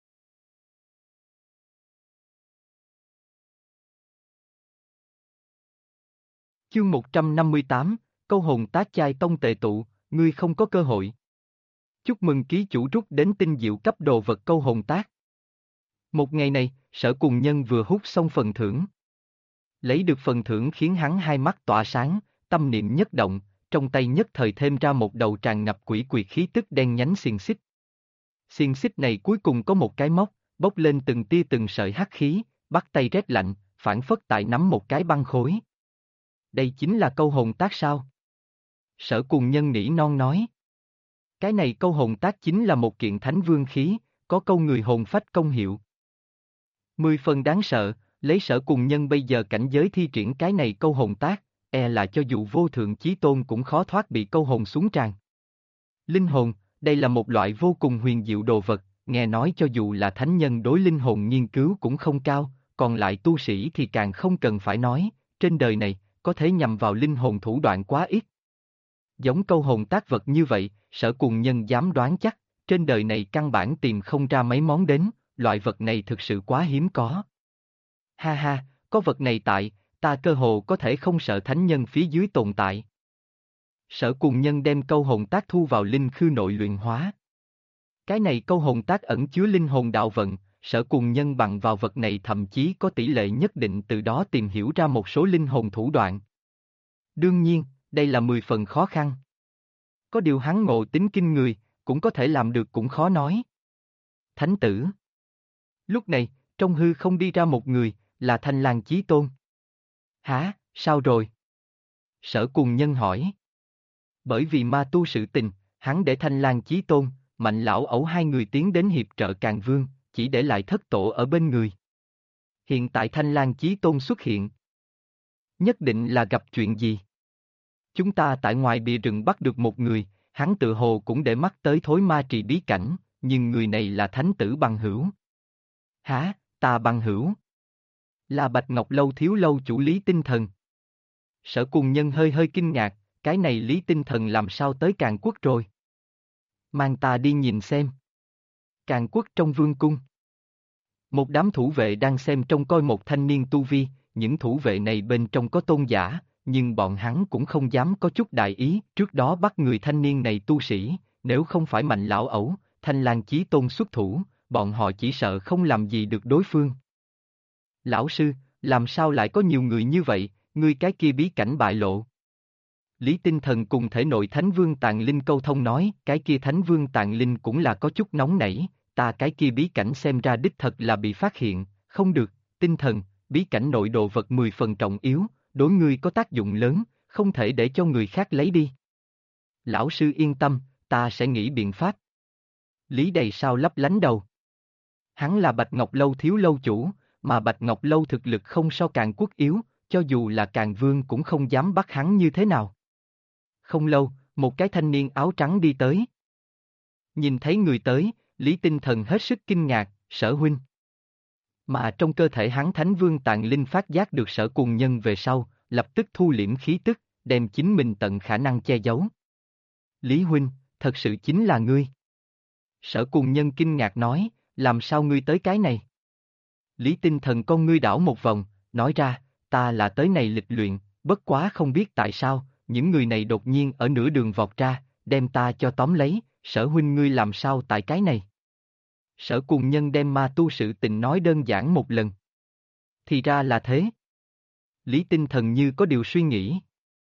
Chương 158, câu hồn tác chai tông tề tụ, ngươi không có cơ hội. Chúc mừng ký chủ rút đến tinh diệu cấp đồ vật câu hồn tác. Một ngày này, Sở Cùng Nhân vừa hút xong phần thưởng. Lấy được phần thưởng khiến hắn hai mắt tỏa sáng, tâm niệm nhất động, trong tay nhất thời thêm ra một đầu tràn ngập quỷ quyệt khí tức đen nhánh xiềng xích. Xiềng xích này cuối cùng có một cái móc, bốc lên từng tia từng sợi hắc khí, bắt tay rét lạnh, phản phất tại nắm một cái băng khối. Đây chính là câu hồn tác sao? Sở Cùng Nhân nỉ non nói. Cái này câu hồn tác chính là một kiện thánh vương khí, có câu người hồn phách công hiệu. 10 phần đáng sợ, lấy Sở Cùng Nhân bây giờ cảnh giới thi triển cái này câu hồn tác, e là cho dù vô thượng chí tôn cũng khó thoát bị câu hồn xuống tràn. Linh hồn, đây là một loại vô cùng huyền diệu đồ vật, nghe nói cho dù là thánh nhân đối linh hồn nghiên cứu cũng không cao, còn lại tu sĩ thì càng không cần phải nói, trên đời này, có thể nhằm vào linh hồn thủ đoạn quá ít. Giống câu hồn tác vật như vậy, Sở Cùng Nhân dám đoán chắc, trên đời này căn bản tìm không ra mấy món đến, loại vật này thực sự quá hiếm có. Ha ha, có vật này tại, ta cơ hồ có thể không sợ thánh nhân phía dưới tồn tại. Sở Cùng Nhân đem câu hồn tác thu vào linh khư nội luyện hóa. Cái này câu hồn tác ẩn chứa linh hồn đạo vận, Sở Cùng Nhân bằng vào vật này thậm chí có tỷ lệ nhất định từ đó tìm hiểu ra một số linh hồn thủ đoạn. Đương nhiên, đây là 10 phần khó khăn. Có điều hắn ngộ tính kinh người, cũng có thể làm được cũng khó nói. Thánh tử. Lúc này, trong hư không đi ra một người, là Thanh Lang Chí Tôn. Hả, sao rồi? Sở Cùng Nhân hỏi. Bởi vì ma tu sự tình, hắn để Thanh Lang Chí Tôn, Mạnh Lão Ẩu hai người tiến đến hiệp trợ Càn Vương, chỉ để lại thất tổ ở bên người. Hiện tại Thanh Lang Chí Tôn xuất hiện. Nhất định là gặp chuyện gì? Chúng ta tại ngoài bìa rừng bắt được một người, hắn tự hồ cũng để mắt tới thối ma trì bí cảnh, nhưng người này là thánh tử Bằng Hữu. Hả, ta Bằng Hữu? Là Bạch Ngọc Lâu thiếu lâu chủ Lý Tinh Thần. Sở Cùng Nhân hơi hơi kinh ngạc, cái này Lý Tinh Thần làm sao tới Càn Quốc rồi? Mang ta đi nhìn xem. Càn Quốc trong vương cung. Một đám thủ vệ đang xem trông coi một thanh niên tu vi, những thủ vệ này bên trong có tôn giả, nhưng bọn hắn cũng không dám có chút đại ý, trước đó bắt người thanh niên này tu sĩ, nếu không phải Mạnh Lão Ẩu, Thanh Lang Chí Tôn xuất thủ, bọn họ chỉ sợ không làm gì được đối phương. Lão sư, làm sao lại có nhiều người như vậy, ngươi cái kia bí cảnh bại lộ? Lý Tinh Thần cùng thể nội Thánh Vương Tàn Linh câu thông nói, cái kia Thánh Vương Tàn Linh cũng là có chút nóng nảy, ta cái kia bí cảnh xem ra đích thật là bị phát hiện, không được, Tinh Thần, bí cảnh nội đồ vật 10 phần trọng yếu, đối ngươi có tác dụng lớn, không thể để cho người khác lấy đi. Lão sư yên tâm, ta sẽ nghĩ biện pháp. Lý Đầy Sao lấp lánh đầu. Hắn là Bạch Ngọc Lâu thiếu lâu chủ, mà Bạch Ngọc Lâu thực lực không so Càn Quốc yếu, cho dù là Càn Vương cũng không dám bắt hắn như thế nào. Không lâu, một cái thanh niên áo trắng đi tới. Nhìn thấy người tới, Lý Tinh Thần hết sức kinh ngạc, Sở huynh. Mà trong cơ thể hắn Thánh Vương Tàn Linh phát giác được Sở Cuồng Nhân về sau, lập tức thu liễm khí tức, đem chính mình tận khả năng che giấu. Lý huynh, thật sự chính là ngươi. Sở Cuồng Nhân kinh ngạc nói, làm sao ngươi tới cái này? Lý Tinh Thần con ngươi đảo một vòng, nói ra, ta là tới này lịch luyện, bất quá không biết tại sao, những người này đột nhiên ở nửa đường vọt ra, đem ta cho tóm lấy, Sở huynh ngươi làm sao tại cái này? Sở Cuồng Nhân đem ma tu sự tình nói đơn giản một lần. Thì ra là thế. Lý Tinh Thần như có điều suy nghĩ.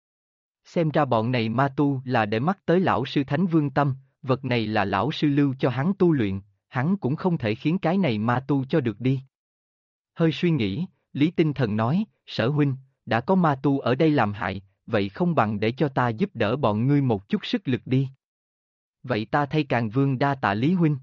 Xem ra bọn này ma tu là để mắt tới lão sư Thánh Vương Tâm, vật này là lão sư lưu cho hắn tu luyện, hắn cũng không thể khiến cái này ma tu cho được đi. Hơi suy nghĩ, Lý Tinh Thần nói, Sở huynh, đã có ma tu ở đây làm hại, vậy không bằng để cho ta giúp đỡ bọn ngươi một chút sức lực đi. Vậy ta thay Càn Vương đa tạ Lý huynh.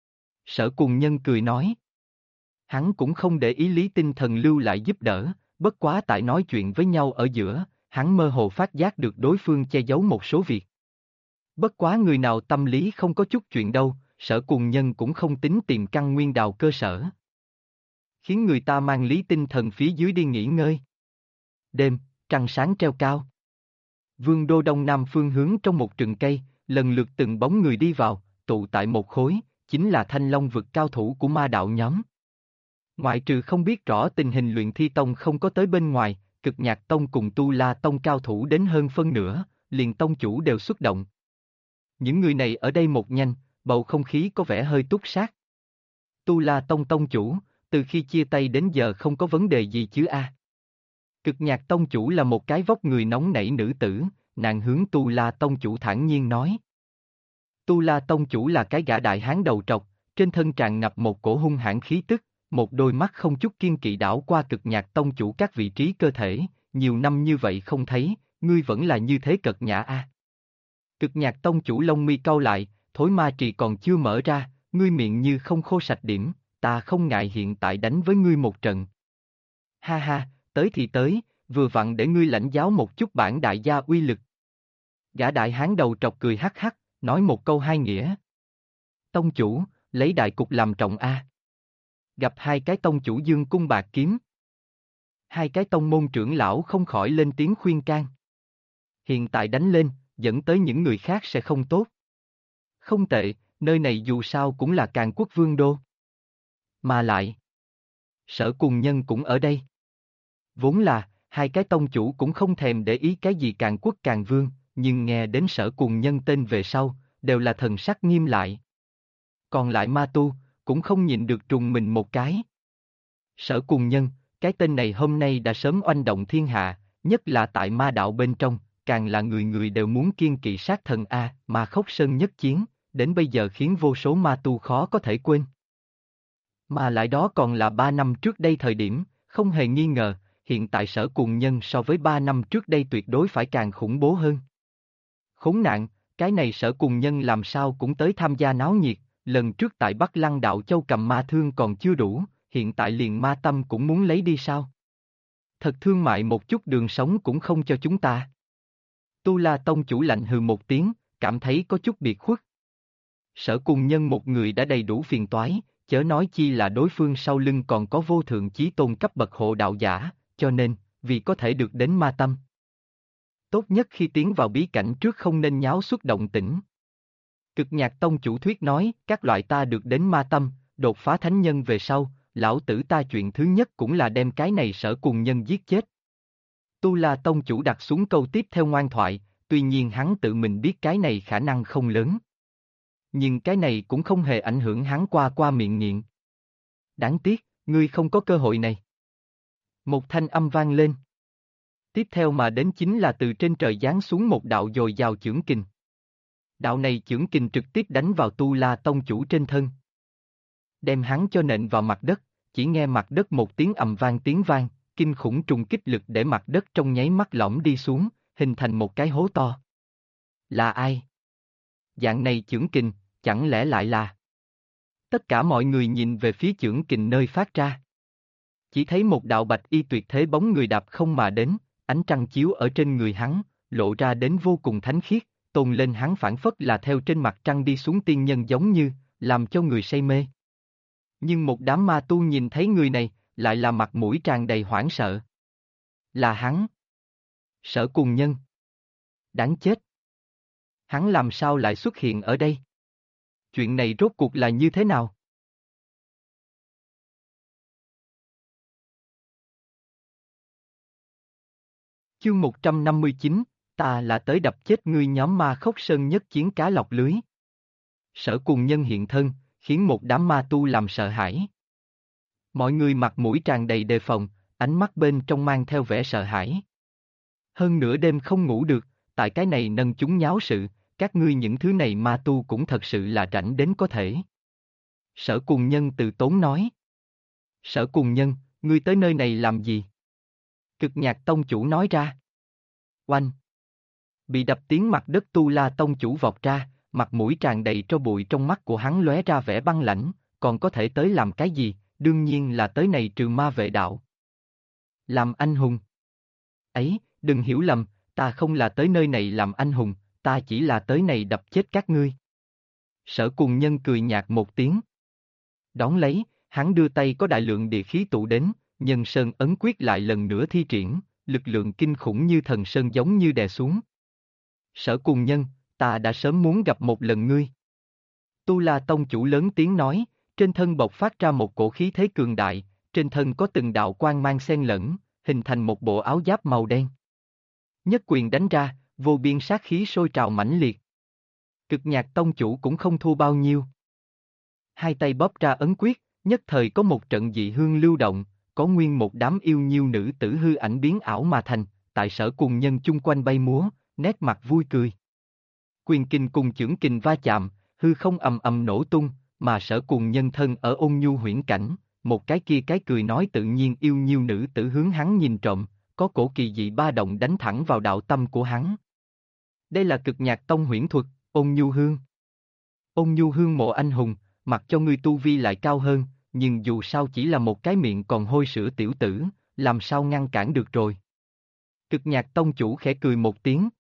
Sở Cuồng Nhân cười nói. Hắn cũng không để ý Lý Tinh Thần lưu lại giúp đỡ, bất quá tại nói chuyện với nhau ở giữa, hắn mơ hồ phát giác được đối phương che giấu một số việc. Bất quá người nào tâm lý không có chút chuyện đâu, Sở Cuồng Nhân cũng không tính tìm căn nguyên đào cơ sở. Khiến người ta mang Lý Tinh Thần phía dưới đi nghỉ ngơi. Đêm, trăng sáng treo cao. Vương đô đông nam phương hướng trong một rừng cây, lần lượt từng bóng người đi vào, tụ tại một khối, chính là Thanh Long vực cao thủ của ma đạo nhóm. Ngoại trừ không biết rõ tình hình luyện thi tông không có tới bên ngoài, Cực Nhạc Tông cùng Tu La Tông cao thủ đến hơn phân nửa, liền tông chủ đều xuất động. Những người này ở đây một nhanh, bầu không khí có vẻ hơi túc sát. Tu La Tông tông chủ, từ khi chia tay đến giờ không có vấn đề gì chứ a? Cực Nhạc Tông chủ là một cái vóc người nóng nảy nữ tử, nàng hướng Tu La Tông chủ thản nhiên nói. Tu La Tông chủ là cái gã đại hán đầu trọc, trên thân tràn ngập một cổ hung hãn khí tức, một đôi mắt không chút kiên kỵ đảo qua Cực Nhạc Tông chủ các vị trí cơ thể, nhiều năm như vậy không thấy, ngươi vẫn là như thế cật nhã a. Cực Nhạc Tông chủ lông mi cau lại, thối ma trì còn chưa mở ra, ngươi miệng như không khô sạch điểm, ta không ngại hiện tại đánh với ngươi một trận. Ha ha, tới thì tới, vừa vặn để ngươi lãnh giáo một chút bản đại gia uy lực. Gã đại hán đầu trọc cười hắc hắc, nói một câu hai nghĩa. Tông chủ, lấy đại cục làm trọng a. Gặp hai cái tông chủ dương cung bạc kiếm. Hai cái tông môn trưởng lão không khỏi lên tiếng khuyên can. Hiện tại đánh lên, dẫn tới những người khác sẽ không tốt. Không tệ, nơi này dù sao cũng là Càn Quốc vương đô. Mà lại, Sở Cuồng Nhân cũng ở đây. Vốn là, hai cái tông chủ cũng không thèm để ý cái gì Càn Quốc Càn Vương, nhưng nghe đến Sở Cuồng Nhân tên về sau, đều là thần sắc nghiêm lại. Còn lại ma tu, cũng không nhịn được trùng mình một cái. Sở Cuồng Nhân, cái tên này hôm nay đã sớm oanh động thiên hạ, nhất là tại ma đạo bên trong, càng là người người đều muốn kiêng kỵ sát thần A, mà Khốc Sơn nhất chiến, đến bây giờ khiến vô số ma tu khó có thể quên. Mà lại đó còn là 3 năm trước đây thời điểm, không hề nghi ngờ, hiện tại Sở Cuồng Nhân so với 3 năm trước đây tuyệt đối phải càng khủng bố hơn. Khốn nạn, cái này Sở Cuồng Nhân làm sao cũng tới tham gia náo nhiệt, lần trước tại Bắc Lăng Đạo Châu cầm ma thương còn chưa đủ, hiện tại liền ma tâm cũng muốn lấy đi sao? Thật thương mại một chút đường sống cũng không cho chúng ta. Tu La Tông chủ lạnh hừ một tiếng, cảm thấy có chút biệt khuất. Sở Cuồng Nhân một người đã đầy đủ phiền toái, chớ nói chi là đối phương sau lưng còn có vô thượng chí tôn cấp bậc hộ đạo giả, cho nên, vì có thể được đến ma tâm. Tốt nhất khi tiến vào bí cảnh trước không nên nháo xuất động tĩnh. Cực Nhạc Tông chủ thuyết nói, các loại ta được đến ma tâm, đột phá thánh nhân về sau, lão tử ta chuyện thứ nhất cũng là đem cái này Sở Cuồng Nhân giết chết. Tu La Tông chủ đặt xuống câu tiếp theo ngoan thoại, tuy nhiên hắn tự mình biết cái này khả năng không lớn. Nhưng cái này cũng không hề ảnh hưởng hắn qua miệng nghiện. Đáng tiếc, ngươi không có cơ hội này. Một thanh âm vang lên. tiếp theo mà đến chính là từ trên trời giáng xuống một đạo dồi dào chưởng kình. Đạo này chưởng kình trực tiếp đánh vào Tu La Tông chủ trên thân. Đem hắn cho nện vào mặt đất, chỉ nghe mặt đất một tiếng ầm vang tiếng vang, kinh khủng trùng kích lực để mặt đất trong nháy mắt lõm đi xuống, hình thành một cái hố to. Là ai? Dạng này chưởng kình, chẳng lẽ lại là... Tất cả mọi người nhìn về phía chưởng kình nơi phát ra. Chỉ thấy một đạo bạch y tuyệt thế bóng người đạp không mà đến, ánh trăng chiếu ở trên người hắn, lộ ra đến vô cùng thánh khiết, tôn lên hắn phảng phất là theo trên mặt trăng đi xuống tiên nhân giống như, làm cho người say mê. Nhưng một đám ma tu nhìn thấy người này, lại là mặt mũi tràn đầy hoảng sợ. Là hắn. Sở Cùng Nhân. Đáng chết. Hắn làm sao lại xuất hiện ở đây? Chuyện này rốt cuộc là như thế nào? Chương 159, ta là tới đập chết ngươi nhóm Ma Khốc Sơn nhất chiến cá lọc lưới. Sở Cùng Nhân hiện thân, khiến một đám ma tu làm sợ hãi. Mọi người mặt mũi tràn đầy đề phòng, ánh mắt bên trong mang theo vẻ sợ hãi. Hơn nửa đêm không ngủ được, tại cái này nâng chúng nháo sự, các ngươi những thứ này ma tu cũng thật sự là rảnh đến có thể. Sở Cùng Nhân từ tốn nói. Sở Cùng Nhân, ngươi tới nơi này làm gì? Cực Nhạc Tông chủ nói ra. Oanh! Bị đập tiếng mặt đất Tu La Tông chủ vọt ra, mặt mũi tràn đầy tro bụi, trong mắt của hắn lóe ra vẻ băng lãnh, còn có thể tới làm cái gì, đương nhiên là tới này trừ ma vệ đạo. Làm anh hùng. Ấy, đừng hiểu lầm, ta không là tới nơi này làm anh hùng, ta chỉ là tới này đập chết các ngươi. Sở Cùng Nhân cười nhạt một tiếng. Đón lấy, hắn đưa tay có đại lượng địa khí tụ đến, Nhân Sơn ấn quyết lại lần nữa thi triển, lực lượng kinh khủng như thần sơn giống như đè xuống. Sở Cùng Nhân, ta đã sớm muốn gặp một lần ngươi. Tu La Tông chủ lớn tiếng nói, trên thân bộc phát ra một cổ khí thế cường đại, trên thân có từng đạo quang mang xen lẫn, hình thành một bộ áo giáp màu đen. Nhất quyền đánh ra, vô biên sát khí sôi trào mãnh liệt. Cực Nhạc Tông chủ cũng không thua bao nhiêu. Hai tay bóp ra ấn quyết, nhất thời có một trận dị hương lưu động, có nguyên một đám yêu nhiêu nữ tử hư ảnh biến ảo mà thành, tại Sở Cùng Nhân chung quanh bay múa, nét mặt vui cười. Quyền kình cùng chưởng kình va chạm, hư không ầm ầm nổ tung, mà Sở Cùng Nhân thân ở ôn nhu huyễn cảnh, một cái kia cái cười nói tự nhiên yêu nhiêu nữ tử hướng hắn nhìn trộm, có cổ kỳ dị ba động đánh thẳng vào đạo tâm của hắn. Đây là Cực Nhạc Tông huyễn thuật, Ôn Nhu Hương. Ôn Nhu Hương mộ anh hùng, mặc cho ngươi tu vi lại cao hơn, nhưng dù sao chỉ là một cái miệng còn hôi sữa tiểu tử, làm sao ngăn cản được rồi. Cực Nhạc Tông chủ khẽ cười một tiếng.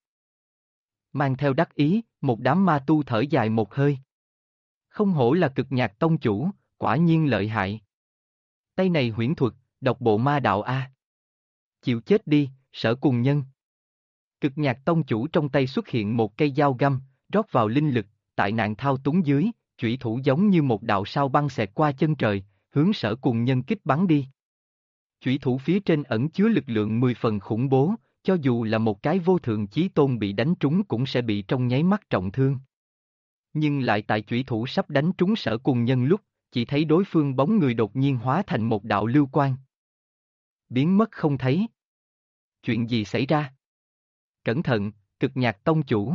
Mang theo đắc ý, một đám ma tu thở dài một hơi. Không hổ là Cực Nhạc Tông chủ, quả nhiên lợi hại. Tay này huyễn thuật, độc bộ ma đạo a. Chịu chết đi, Sở Cùng Nhân. Cực Nhạc Tông chủ trong tay xuất hiện một cây dao găm, rót vào linh lực, tại nạn thao túng dưới, chủy thủ giống như một đạo sao băng xẹt qua chân trời, hướng Sở Cùng Nhân kích bắn đi. Chủy thủ phía trên ẩn chứa lực lượng 10 phần khủng bố, cho dù là một cái vô thượng chí tôn bị đánh trúng cũng sẽ bị trong nháy mắt trọng thương. Nhưng lại tại chủy thủ sắp đánh trúng Sở Cùng Nhân lúc, chỉ thấy đối phương bóng người đột nhiên hóa thành một đạo lưu quang. Biến mất không thấy. Chuyện gì xảy ra? Cẩn thận, Cực Nhạc Tông chủ.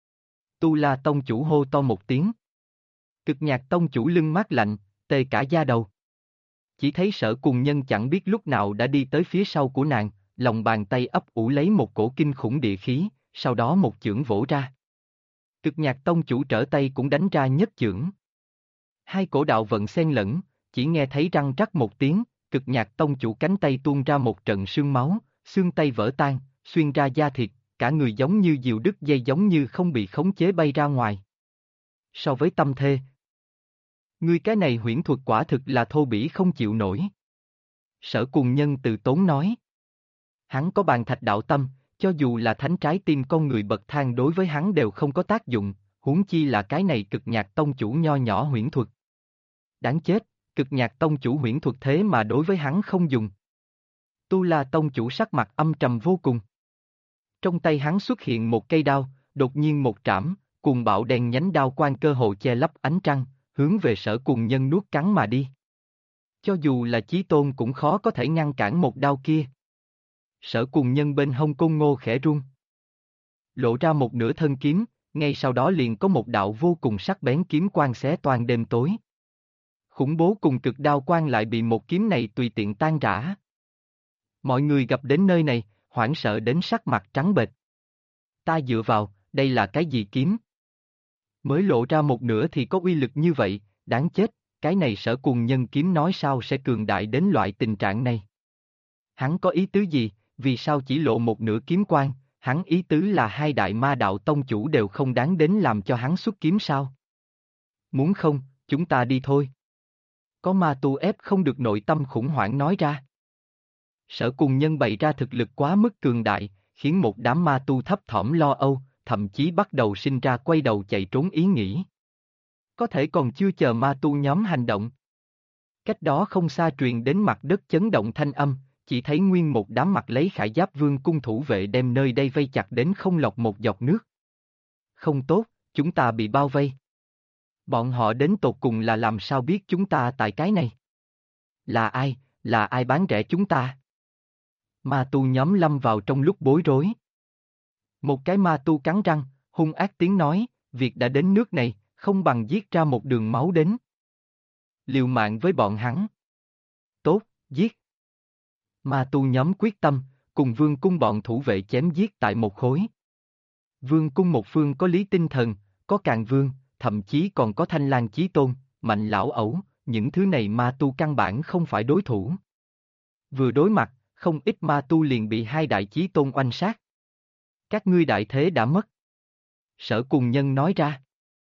Tu La Tông chủ hô to một tiếng. Cực Nhạc Tông chủ lưng mát lạnh, tê cả da đầu. Chỉ thấy Sở Cùng Nhân chẳng biết lúc nào đã đi tới phía sau của nàng, lòng bàn tay ấp ủ lấy một cổ kinh khủng địa khí, sau đó một chưởng vỗ ra. Cực Nhạc Tông chủ trở tay cũng đánh ra nhất chưởng. Hai cổ đạo vận xen lẫn, chỉ nghe thấy răng rắc một tiếng, Cực Nhạc Tông chủ cánh tay tuôn ra một trận sương máu, xương tay vỡ tan, xuyên ra da thịt, cả người giống như diều đứt dây, giống như không bị khống chế bay ra ngoài. So với Tâm Thê, ngươi cái này huyễn thuật quả thực là thô bỉ không chịu nổi. Sở Cùng Nhân từ tốn nói. Hắn có bàn thạch đạo tâm, cho dù là thánh trái tim con người bậc thang đối với hắn đều không có tác dụng, huống chi là cái này Cực Nhạc Tông chủ nho nhỏ huyễn thuật. Đáng chết, Cực Nhạc Tông chủ huyễn thuật thế mà đối với hắn không dùng. Tu La Tông chủ sắc mặt âm trầm vô cùng. Trong tay hắn xuất hiện một cây đao, đột nhiên một trảm, cuồng bạo đèn nhánh đao quang cơ hồ che lấp ánh trăng, hướng về Sở Cùng Nhân nuốt cắn mà đi. Cho dù là chí tôn cũng khó có thể ngăn cản một đao kia. Sở Cùng Nhân bên hông Côn Ngô khẽ run. Lộ ra một nửa thân kiếm, ngay sau đó liền có một đạo vô cùng sắc bén kiếm quang xé toang đêm tối. Khủng bố cùng cực đao quang lại bị một kiếm này tùy tiện tan rã. Mọi người gặp đến nơi này, hoảng sợ đến sắc mặt trắng bệch. Ta dựa vào, đây là cái gì kiếm? Mới lộ ra một nửa thì có uy lực như vậy, đáng chết, cái này Sở Cùng Nhân kiếm nói sao sẽ cường đại đến loại tình trạng này? Hắn có ý tứ gì, vì sao chỉ lộ một nửa kiếm quang, hắn ý tứ là hai đại ma đạo tông chủ đều không đáng đến làm cho hắn xuất kiếm sao? Muốn không, chúng ta đi thôi. Có ma tu ép không được nội tâm khủng hoảng nói ra. Sở Cùng Nhân bày ra thực lực quá mức cường đại, khiến một đám ma tu thấp thỏm lo âu, thậm chí bắt đầu sinh ra quay đầu chạy trốn ý nghĩ. Có thể còn chưa chờ ma tu nhóm hành động. Cách đó không xa truyền đến mặt đất chấn động thanh âm, chỉ thấy nguyên một đám mặt lấy khải giáp vương cung thủ vệ đem nơi đây vây chặt đến không lọt một giọt nước. Không tốt, chúng ta bị bao vây. Bọn họ đến tột cùng là làm sao biết chúng ta tại cái này? Là ai bán rẻ chúng ta? Ma tu nhóm lâm vào trong lúc bối rối. Một cái ma tu cắn răng, hung ác tiếng nói, việc đã đến nước này, không bằng giết ra một đường máu đến. Liều mạng với bọn hắn. Tốt, giết. Ma tu nhóm quyết tâm, cùng vương cung bọn thủ vệ chém giết tại một khối. Vương cung một phương có Lý Tinh Thần, có Càn Vương, thậm chí còn có Thanh Lang Chí Tôn, Mạnh Lão Ẩu, những thứ này ma tu căn bản không phải đối thủ. Vừa đối mặt, không ít ma tu liền bị hai đại chí tôn oanh sát. Các ngươi đại thế đã mất. Sở Cùng Nhân nói ra.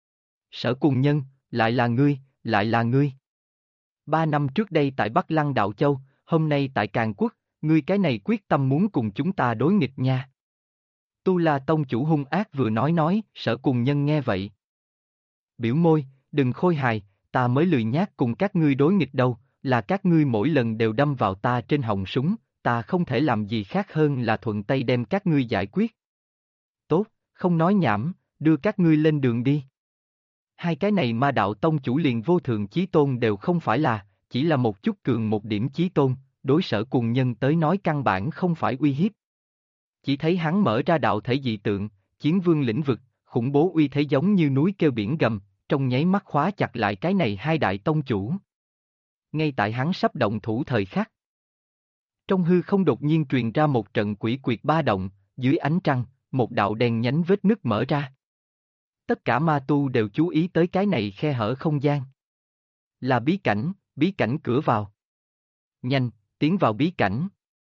Sở Cùng Nhân, lại là ngươi, lại là ngươi. 3 năm trước đây tại Bắc Lăng Đạo Châu, hôm nay tại Càn Quốc, ngươi cái này quyết tâm muốn cùng chúng ta đối nghịch nha. Tu La Tông chủ hung ác vừa nói, Sở Cùng Nhân nghe vậy. Biểu môi, đừng khôi hài, ta mới lười nhác cùng các ngươi đối nghịch đâu, là các ngươi mỗi lần đều đâm vào ta trên họng súng, ta không thể làm gì khác hơn là thuận tay đem các ngươi giải quyết. Tốt, không nói nhảm, đưa các ngươi lên đường đi. Hai cái này ma đạo tông chủ liền vô thượng chí tôn đều không phải là, chỉ là một chút cường một điểm chí tôn, đối Sở Cùng Nhân tới nói căn bản không phải uy hiếp. Chỉ thấy hắn mở ra đạo thể dị tượng, chiến vương lĩnh vực, khủng bố uy thế giống như núi kêu biển gầm, trong nháy mắt khóa chặt lại cái này hai đại tông chủ. Ngay tại hắn sắp động thủ thời khắc. Trong hư không đột nhiên truyền ra một trận quỷ quyệt ba động, dưới ánh trăng, một đạo đèn nhánh vết nứt mở ra. Tất cả ma tu đều chú ý tới cái này khe hở không gian. Là bí cảnh cửa vào. Nhanh, tiến vào bí cảnh.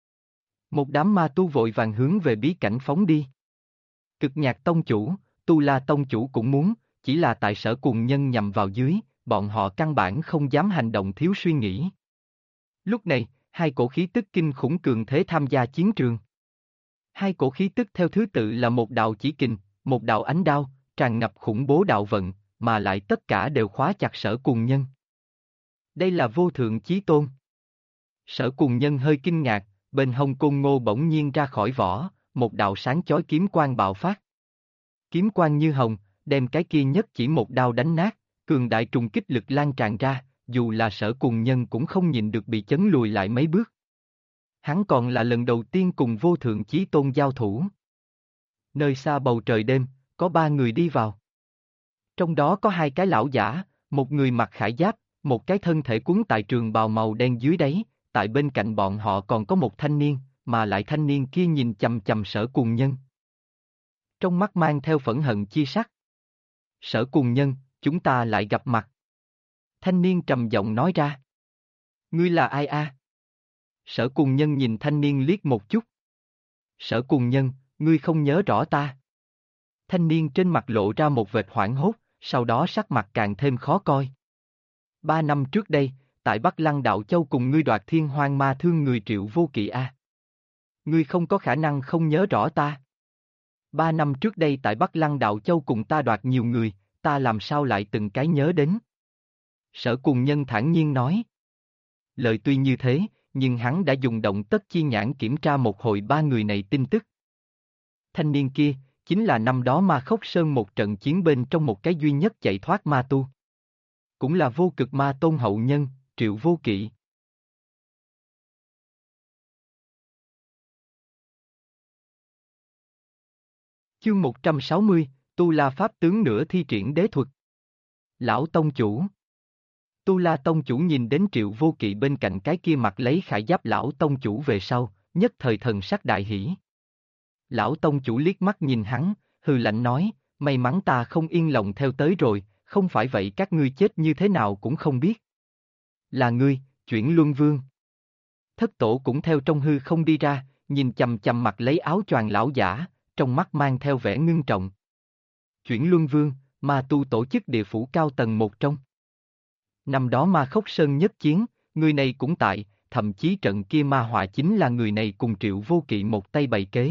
Một đám ma tu vội vàng hướng về bí cảnh phóng đi. Cực Nhạc tông chủ, Tu La tông chủ cũng muốn, chỉ là tại Sở Cùng Nhân nhằm vào dưới, bọn họ căn bản không dám hành động thiếu suy nghĩ. Lúc này, hai cổ khí tức kinh khủng cường thế tham gia chiến trường. Hai cổ khí tức theo thứ tự là một đạo chỉ kình, một đạo ánh đao, tràn ngập khủng bố đạo vận, mà lại tất cả đều khóa chặt Sở Cùng Nhân. Đây là vô thượng chí tôn. Sở Cùng Nhân hơi kinh ngạc, bên hông Côn Ngô bỗng nhiên ra khỏi vỏ, một đạo sáng chói kiếm quang bạo phát. Kiếm quang như hồng, đem cái kia nhất chỉ một đao đánh nát, cường đại trùng kích lực lan tràn ra, dù là Sở Cùng Nhân cũng không nhìn được bị chấn lùi lại mấy bước. Hắn còn là lần đầu tiên cùng vô thượng chí tôn giao thủ. Nơi xa bầu trời đêm, có 3 người đi vào. Trong đó có 2 cái lão giả, một người mặc khải giáp, một cái thân thể cuốn tại trường bào màu đen dưới đáy, tại bên cạnh bọn họ còn có một thanh niên, mà lại thanh niên kia nhìn chằm chằm Sở Cùng Nhân. Trong mắt mang theo phẫn hận chi sắc. Sở Cùng Nhân, chúng ta lại gặp mặt. Thanh niên trầm giọng nói ra. Ngươi là ai a? Sở Cùng Nhân nhìn thanh niên liếc một chút. Sở Cùng Nhân, ngươi không nhớ rõ ta. Thanh niên trên mặt lộ ra một vệt hoảng hốt, sau đó sắc mặt càng thêm khó coi. 3 năm trước đây, tại Bắc Lăng Đạo Châu cùng ngươi đoạt Thiên Hoang Ma Thương người Triệu Vô Kỵ a. Ngươi không có khả năng không nhớ rõ ta. 3 năm trước đây tại Bắc Lăng Đạo Châu cùng ta đoạt nhiều người, ta làm sao lại từng cái nhớ đến. Sở Cùng Nhân thản nhiên nói. Lời tuy như thế, nhưng hắn đã dùng động tất chi nhãn kiểm tra một hồi 3 người này tin tức. Thanh niên kia, chính là năm đó Ma Khốc Sơn một trận chiến bên trong một cái duy nhất chạy thoát ma tu. Cũng là vô cực ma tôn hậu nhân, Triệu Vô Kỵ. Chương 160, Tu La Pháp tướng nửa thi triển đế thuật. Lão Tông Chủ. Tu La Tông Chủ nhìn đến Triệu Vô Kỵ bên cạnh cái kia mặc lấy khải giáp Lão Tông Chủ về sau, nhất thời thần sắc đại hỉ. Lão Tông Chủ liếc mắt nhìn hắn, hừ lạnh nói, may mắn ta không yên lòng theo tới rồi, không phải vậy các ngươi chết như thế nào cũng không biết. Là ngươi, Chuyển Luân Vương. Thất tổ cũng theo trong hư không đi ra, nhìn chằm chằm mặc lấy áo choàng lão giả, trong mắt mang theo vẻ ngưng trọng. Chuyển Luân Vương, ma tu tổ chức địa phủ cao tầng một trong. Năm đó Ma Khốc Sơn nhất chiến, người này cũng tại, thậm chí trận kia ma họa chính là người này cùng Triệu Vô Kỵ một tay bày kế.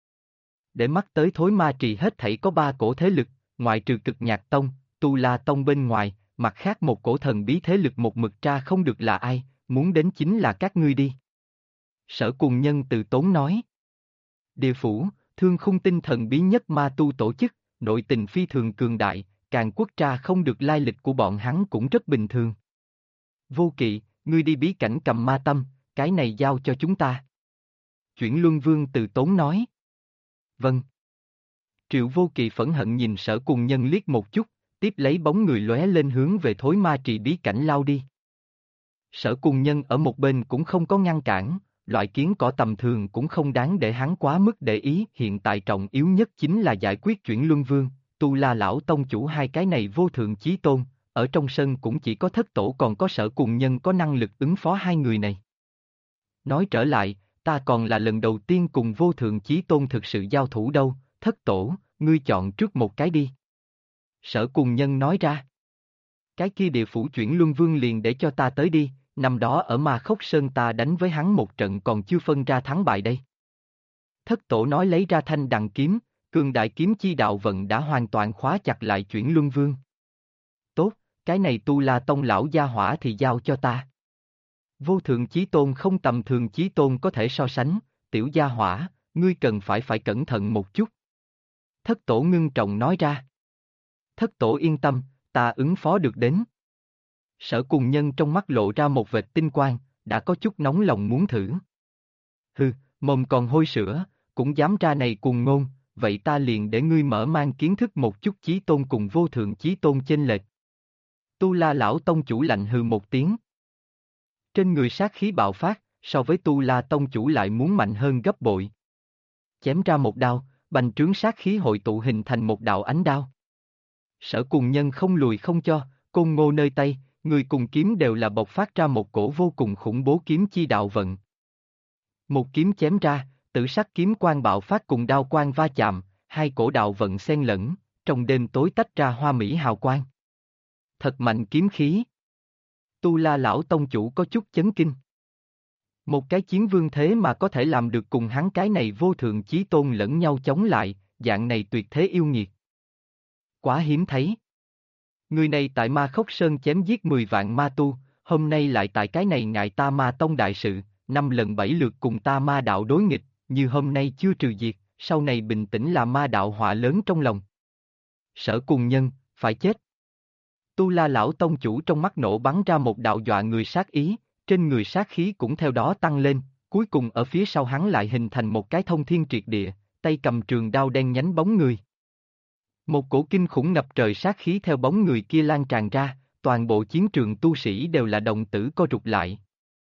Để mắt tới thối ma trì hết thảy có 3 cổ thế lực, ngoại trừ Cực Nhạc Tông, Tu La Tông bên ngoài, mặt khác một cổ thần bí thế lực một mực tra không được là ai, muốn đến chính là các ngươi đi. Sở Cùng Nhân từ tốn nói. Địa phủ, Thương Khung tinh thần bí nhất ma tu tổ chức, nội tình phi thường cường đại, càng quốc tra không được lai lịch của bọn hắn cũng rất bình thường. Vô Kỵ, ngươi đi bí cảnh cầm ma tâm, cái này giao cho chúng ta. Chuyển Luân Vương từ tốn nói. Vâng. Triệu Vô Kỵ phẫn hận nhìn Sở Cùng Nhân liếc một chút, tiếp lấy bóng người lóe lên hướng về thối ma trì bí cảnh lao đi. Sở Cùng Nhân ở một bên cũng không có ngăn cản, loại kiến cỏ tầm thường cũng không đáng để hắn quá mức để ý, hiện tại trọng yếu nhất chính là giải quyết Chuyển Luân Vương, Tu La Lão Tông Chủ hai cái này vô thượng chí tôn, ở trong sân cũng chỉ có thất tổ còn có Sở Cùng Nhân có năng lực ứng phó hai người này. Nói trở lại, ta còn là lần đầu tiên cùng vô thượng chí tôn thực sự giao thủ đâu, thất tổ, ngươi chọn trước một cái đi. Sở Cùng Nhân nói ra. Cái kia địa phủ Chuyển Luân Vương liền để cho ta tới đi, năm đó ở Ma Khốc Sơn ta đánh với hắn một trận còn chưa phân ra thắng bại đây. Thất tổ nói lấy ra thanh đằng kiếm, cường đại kiếm chi đạo vận đã hoàn toàn khóa chặt lại Chuyển Luân Vương. Tốt, cái này Tu La Tông lão gia hỏa thì giao cho ta. Vô thượng chí tôn không tầm thường chí tôn có thể so sánh, tiểu gia hỏa, ngươi cần phải cẩn thận một chút. Thất tổ ngưng trọng nói ra. Thất tổ yên tâm, ta ứng phó được đến. Sở Cùng Nhân trong mắt lộ ra một vệt tinh quang, đã có chút nóng lòng muốn thử. Hừ, mồm còn hôi sữa, cũng dám ra này cuồng ngôn, vậy ta liền để ngươi mở mang kiến thức một chút chí tôn cùng vô thượng chí tôn chênh lệch. Tu La Lão Tông Chủ lạnh hừ một tiếng. Trên người sát khí bạo phát, so với Tu La Tông Chủ lại muốn mạnh hơn gấp bội. Chém ra một đao, bành trướng sát khí hội tụ hình thành một đạo ánh đao. Sở Cùng Nhân không lùi không cho, côn ngô nơi tay, người cùng kiếm đều là bộc phát ra một cổ vô cùng khủng bố kiếm chi đạo vận. Một kiếm chém ra, tử sắc kiếm quang bạo phát cùng đao quang va chạm, hai cổ đạo vận xen lẫn, trong đêm tối tách ra hoa mỹ hào quang. Thật mạnh kiếm khí. Tu La Lão Tông Chủ có chút chấn kinh. Một cái chiến vương thế mà có thể làm được cùng hắn cái này vô thượng chí tôn lẫn nhau chống lại, dạng này tuyệt thế yêu nghiệt. Quá hiếm thấy. Người này tại Ma Khốc Sơn chém giết 10 vạn ma tu, hôm nay lại tại cái này ngại ta Ma Tông đại sự, 5 lần 7 lượt cùng ta ma đạo đối nghịch, như hôm nay chưa trừ diệt, sau này bình tĩnh là ma đạo họa lớn trong lòng. Sở Cùng Nhân, phải chết. Tu La Lão Tông Chủ trong mắt nổ bắn ra một đạo dọa người sát ý, trên người sát khí cũng theo đó tăng lên, cuối cùng ở phía sau hắn lại hình thành một cái thông thiên triệt địa, tay cầm trường đao đen nhánh bóng người. Một cổ kinh khủng ngập trời sát khí theo bóng người kia lan tràn ra, toàn bộ chiến trường tu sĩ đều là đồng tử co rụt lại.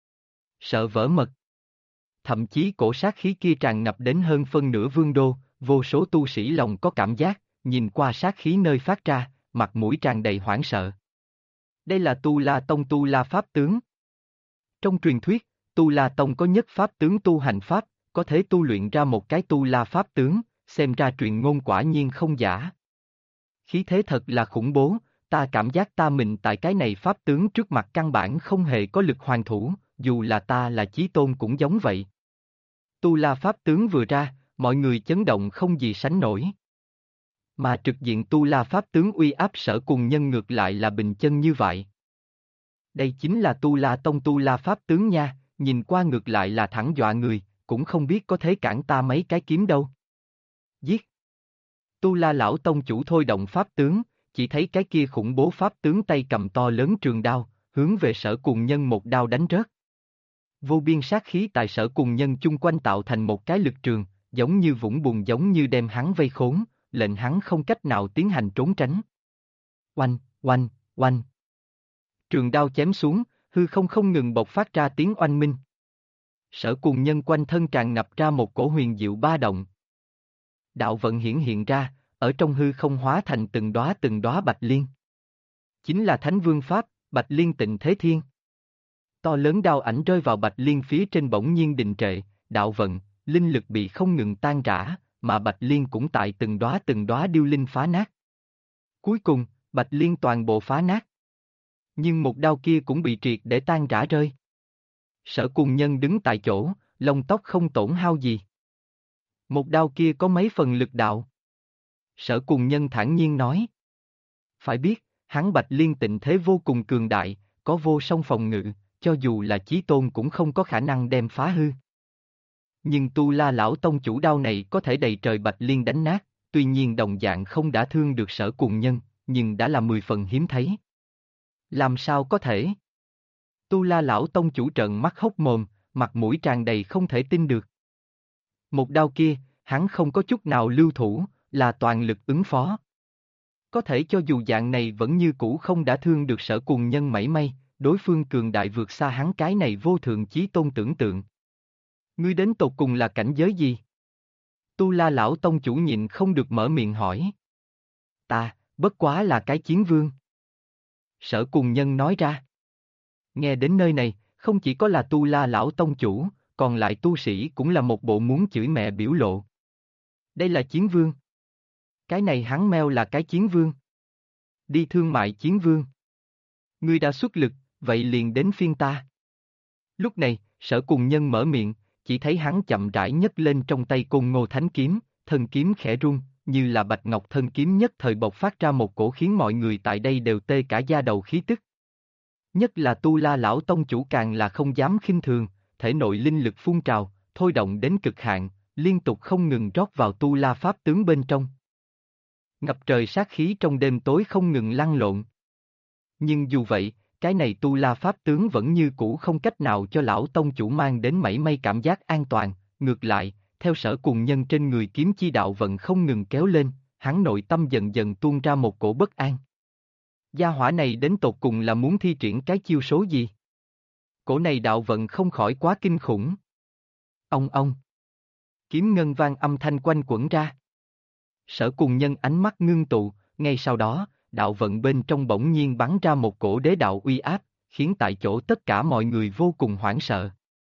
Sợ vỡ mật. Thậm chí cổ sát khí kia tràn ngập đến hơn phân nửa vương đô, vô số tu sĩ lòng có cảm giác, nhìn qua sát khí nơi phát ra, mặt mũi tràn đầy hoảng sợ. Đây là Tu La Tông Tu La Pháp tướng. Trong truyền thuyết, Tu La Tông có nhất pháp tướng tu hành pháp, có thể tu luyện ra một cái Tu La Pháp tướng, xem ra truyền ngôn quả nhiên không giả. Khí thế thật là khủng bố, ta cảm giác ta mình tại cái này pháp tướng trước mặt căn bản không hề có lực hoàn thủ, dù là ta là chí tôn cũng giống vậy. Tu La Pháp tướng vừa ra, mọi người chấn động không gì sánh nổi. Mà trực diện Tu La Pháp tướng uy áp Sở Cùng Nhân ngược lại là bình chân như vậy. Đây chính là Tu La Tông Tu La Pháp tướng nha, nhìn qua ngược lại là thẳng dọa người, cũng không biết có thể cản ta mấy cái kiếm đâu. Giết! Tu La Lão Tông Chủ thôi động pháp tướng, chỉ thấy cái kia khủng bố pháp tướng tay cầm to lớn trường đao, hướng về Sở Cùng Nhân một đao đánh rớt. Vô biên sát khí tại Sở Cùng Nhân chung quanh tạo thành một cái lực trường, giống như vũng bùn giống như đem hắn vây khốn, lệnh hắn không cách nào tiến hành trốn tránh. Oanh, oanh, oanh. Trường đao chém xuống, hư không không ngừng bộc phát ra tiếng oanh minh. Sở Cuồng Nhân quanh thân tràn ngập ra một cổ huyền diệu ba động. Đạo vận hiển hiện ra, ở trong hư không hóa thành từng đóa bạch liên. Chính là Thánh Vương Pháp, Bạch Liên Tịnh Thế Thiên. To lớn đao ảnh rơi vào bạch liên phía trên bỗng nhiên đình trệ, đạo vận, linh lực bị không ngừng tan rã, mà bạch liên cũng tại từng đóa điêu linh phá nát. Cuối cùng, bạch liên toàn bộ phá nát. Nhưng một đao kia cũng bị triệt để tan rã rơi. Sở Cuồng Nhân đứng tại chỗ, lông tóc không tổn hao gì. Một đao kia có mấy phần lực đạo? Sở Cuồng Nhân thản nhiên nói. Phải biết, hắn Bạch Liên Tịnh Thế vô cùng cường đại, có vô song phòng ngự, cho dù là chí tôn cũng không có khả năng đem phá hư. Nhưng Tu La lão tông chủ đao này có thể đầy trời Bạch Liên đánh nát, tuy nhiên đồng dạng không đã thương được Sở Cuồng Nhân, nhưng đã là 10 phần hiếm thấy. Làm sao có thể? Tu La lão tông chủ trợn mắt hốc mồm, mặt mũi tràn đầy không thể tin được. Một đao kia, hắn không có chút nào lưu thủ, là toàn lực ứng phó. Có thể cho dù dạng này vẫn như cũ không đã thương được Sở Cuồng Nhân mảy may, đối phương cường đại vượt xa hắn cái này vô thượng chí tôn tưởng tượng. Ngươi đến tột cùng là cảnh giới gì? Tu La lão tông chủ nhịn không được mở miệng hỏi. Ta, bất quá là cái chiến vương. Sở Cuồng Nhân nói ra. Nghe đến nơi này, không chỉ có là Tu La lão tông chủ, còn lại tu sĩ cũng là một bộ muốn chửi mẹ biểu lộ. Đây là chiến vương. Cái này hắn meo là cái chiến vương. Đi thương mại chiến vương. Ngươi đã xuất lực, vậy liền đến phiên ta. Lúc này, Sở Cuồng Nhân mở miệng, chỉ thấy hắn chậm rãi nhấc lên trong tay Côn Ngô Thánh Kiếm, thân kiếm khẽ rung, như là bạch ngọc thân kiếm nhất thời bộc phát ra một cổ khiến mọi người tại đây đều tê cả da đầu khí tức. Nhất là Tu La lão tông chủ càng là không dám khinh thường, thể nội linh lực phun trào, thôi động đến cực hạn, liên tục không ngừng rót vào Tu La pháp tướng bên trong. Ngập trời sát khí trong đêm tối không ngừng lăn lộn. Nhưng dù vậy, cái này Tu La pháp tướng vẫn như cũ không cách nào cho lão tông chủ mang đến mảy may cảm giác an toàn, ngược lại, theo Sở Cuồng Nhân trên người kiếm chi đạo vận không ngừng kéo lên, hắn nội tâm dần dần tuôn ra một cổ bất an. Gia hỏa này đến tột cùng là muốn thi triển cái chiêu số gì? Cổ này đạo vận không khỏi quá kinh khủng. Ông. Kiếm ngân vang âm thanh quanh quẩn ra. Sở Cuồng Nhân ánh mắt ngưng tụ, ngay sau đó, đạo vận bên trong bỗng nhiên bắn ra một cổ đế đạo uy áp, khiến tại chỗ tất cả mọi người vô cùng hoảng sợ.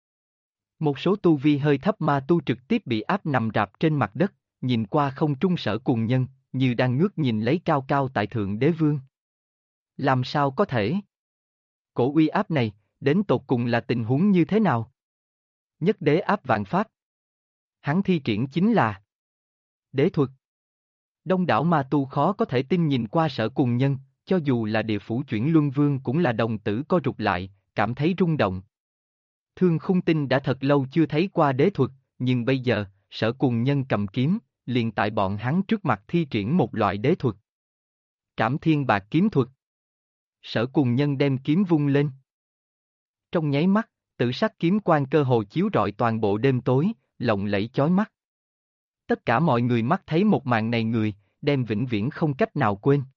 Một số tu vi hơi thấp ma tu trực tiếp bị áp nằm rạp trên mặt đất, nhìn qua không trung Sở Cuồng Nhân, như đang ngước nhìn lấy cao cao tại thượng đế vương. Làm sao có thể? Cổ uy áp này, đến tột cùng là tình huống như thế nào? Nhất đế áp vạn pháp. Hắn thi triển chính là đế thuật. Đông đảo ma tu khó có thể tin nhìn qua Sở Cuồng Nhân, cho dù là địa phủ chuyển luân vương cũng là đồng tử co rụt lại, cảm thấy rung động. Thương Khung Tinh đã thật lâu chưa thấy qua đế thuật, nhưng bây giờ, Sở Cuồng Nhân cầm kiếm, liền tại bọn hắn trước mặt thi triển một loại đế thuật. Trảm Thiên Bạc kiếm thuật. Sở Cuồng Nhân đem kiếm vung lên. Trong nháy mắt, tử sắc kiếm quang cơ hồ chiếu rọi toàn bộ đêm tối, lộng lẫy chói mắt. Tất cả mọi người mắt thấy một màn này đem vĩnh viễn không cách nào quên.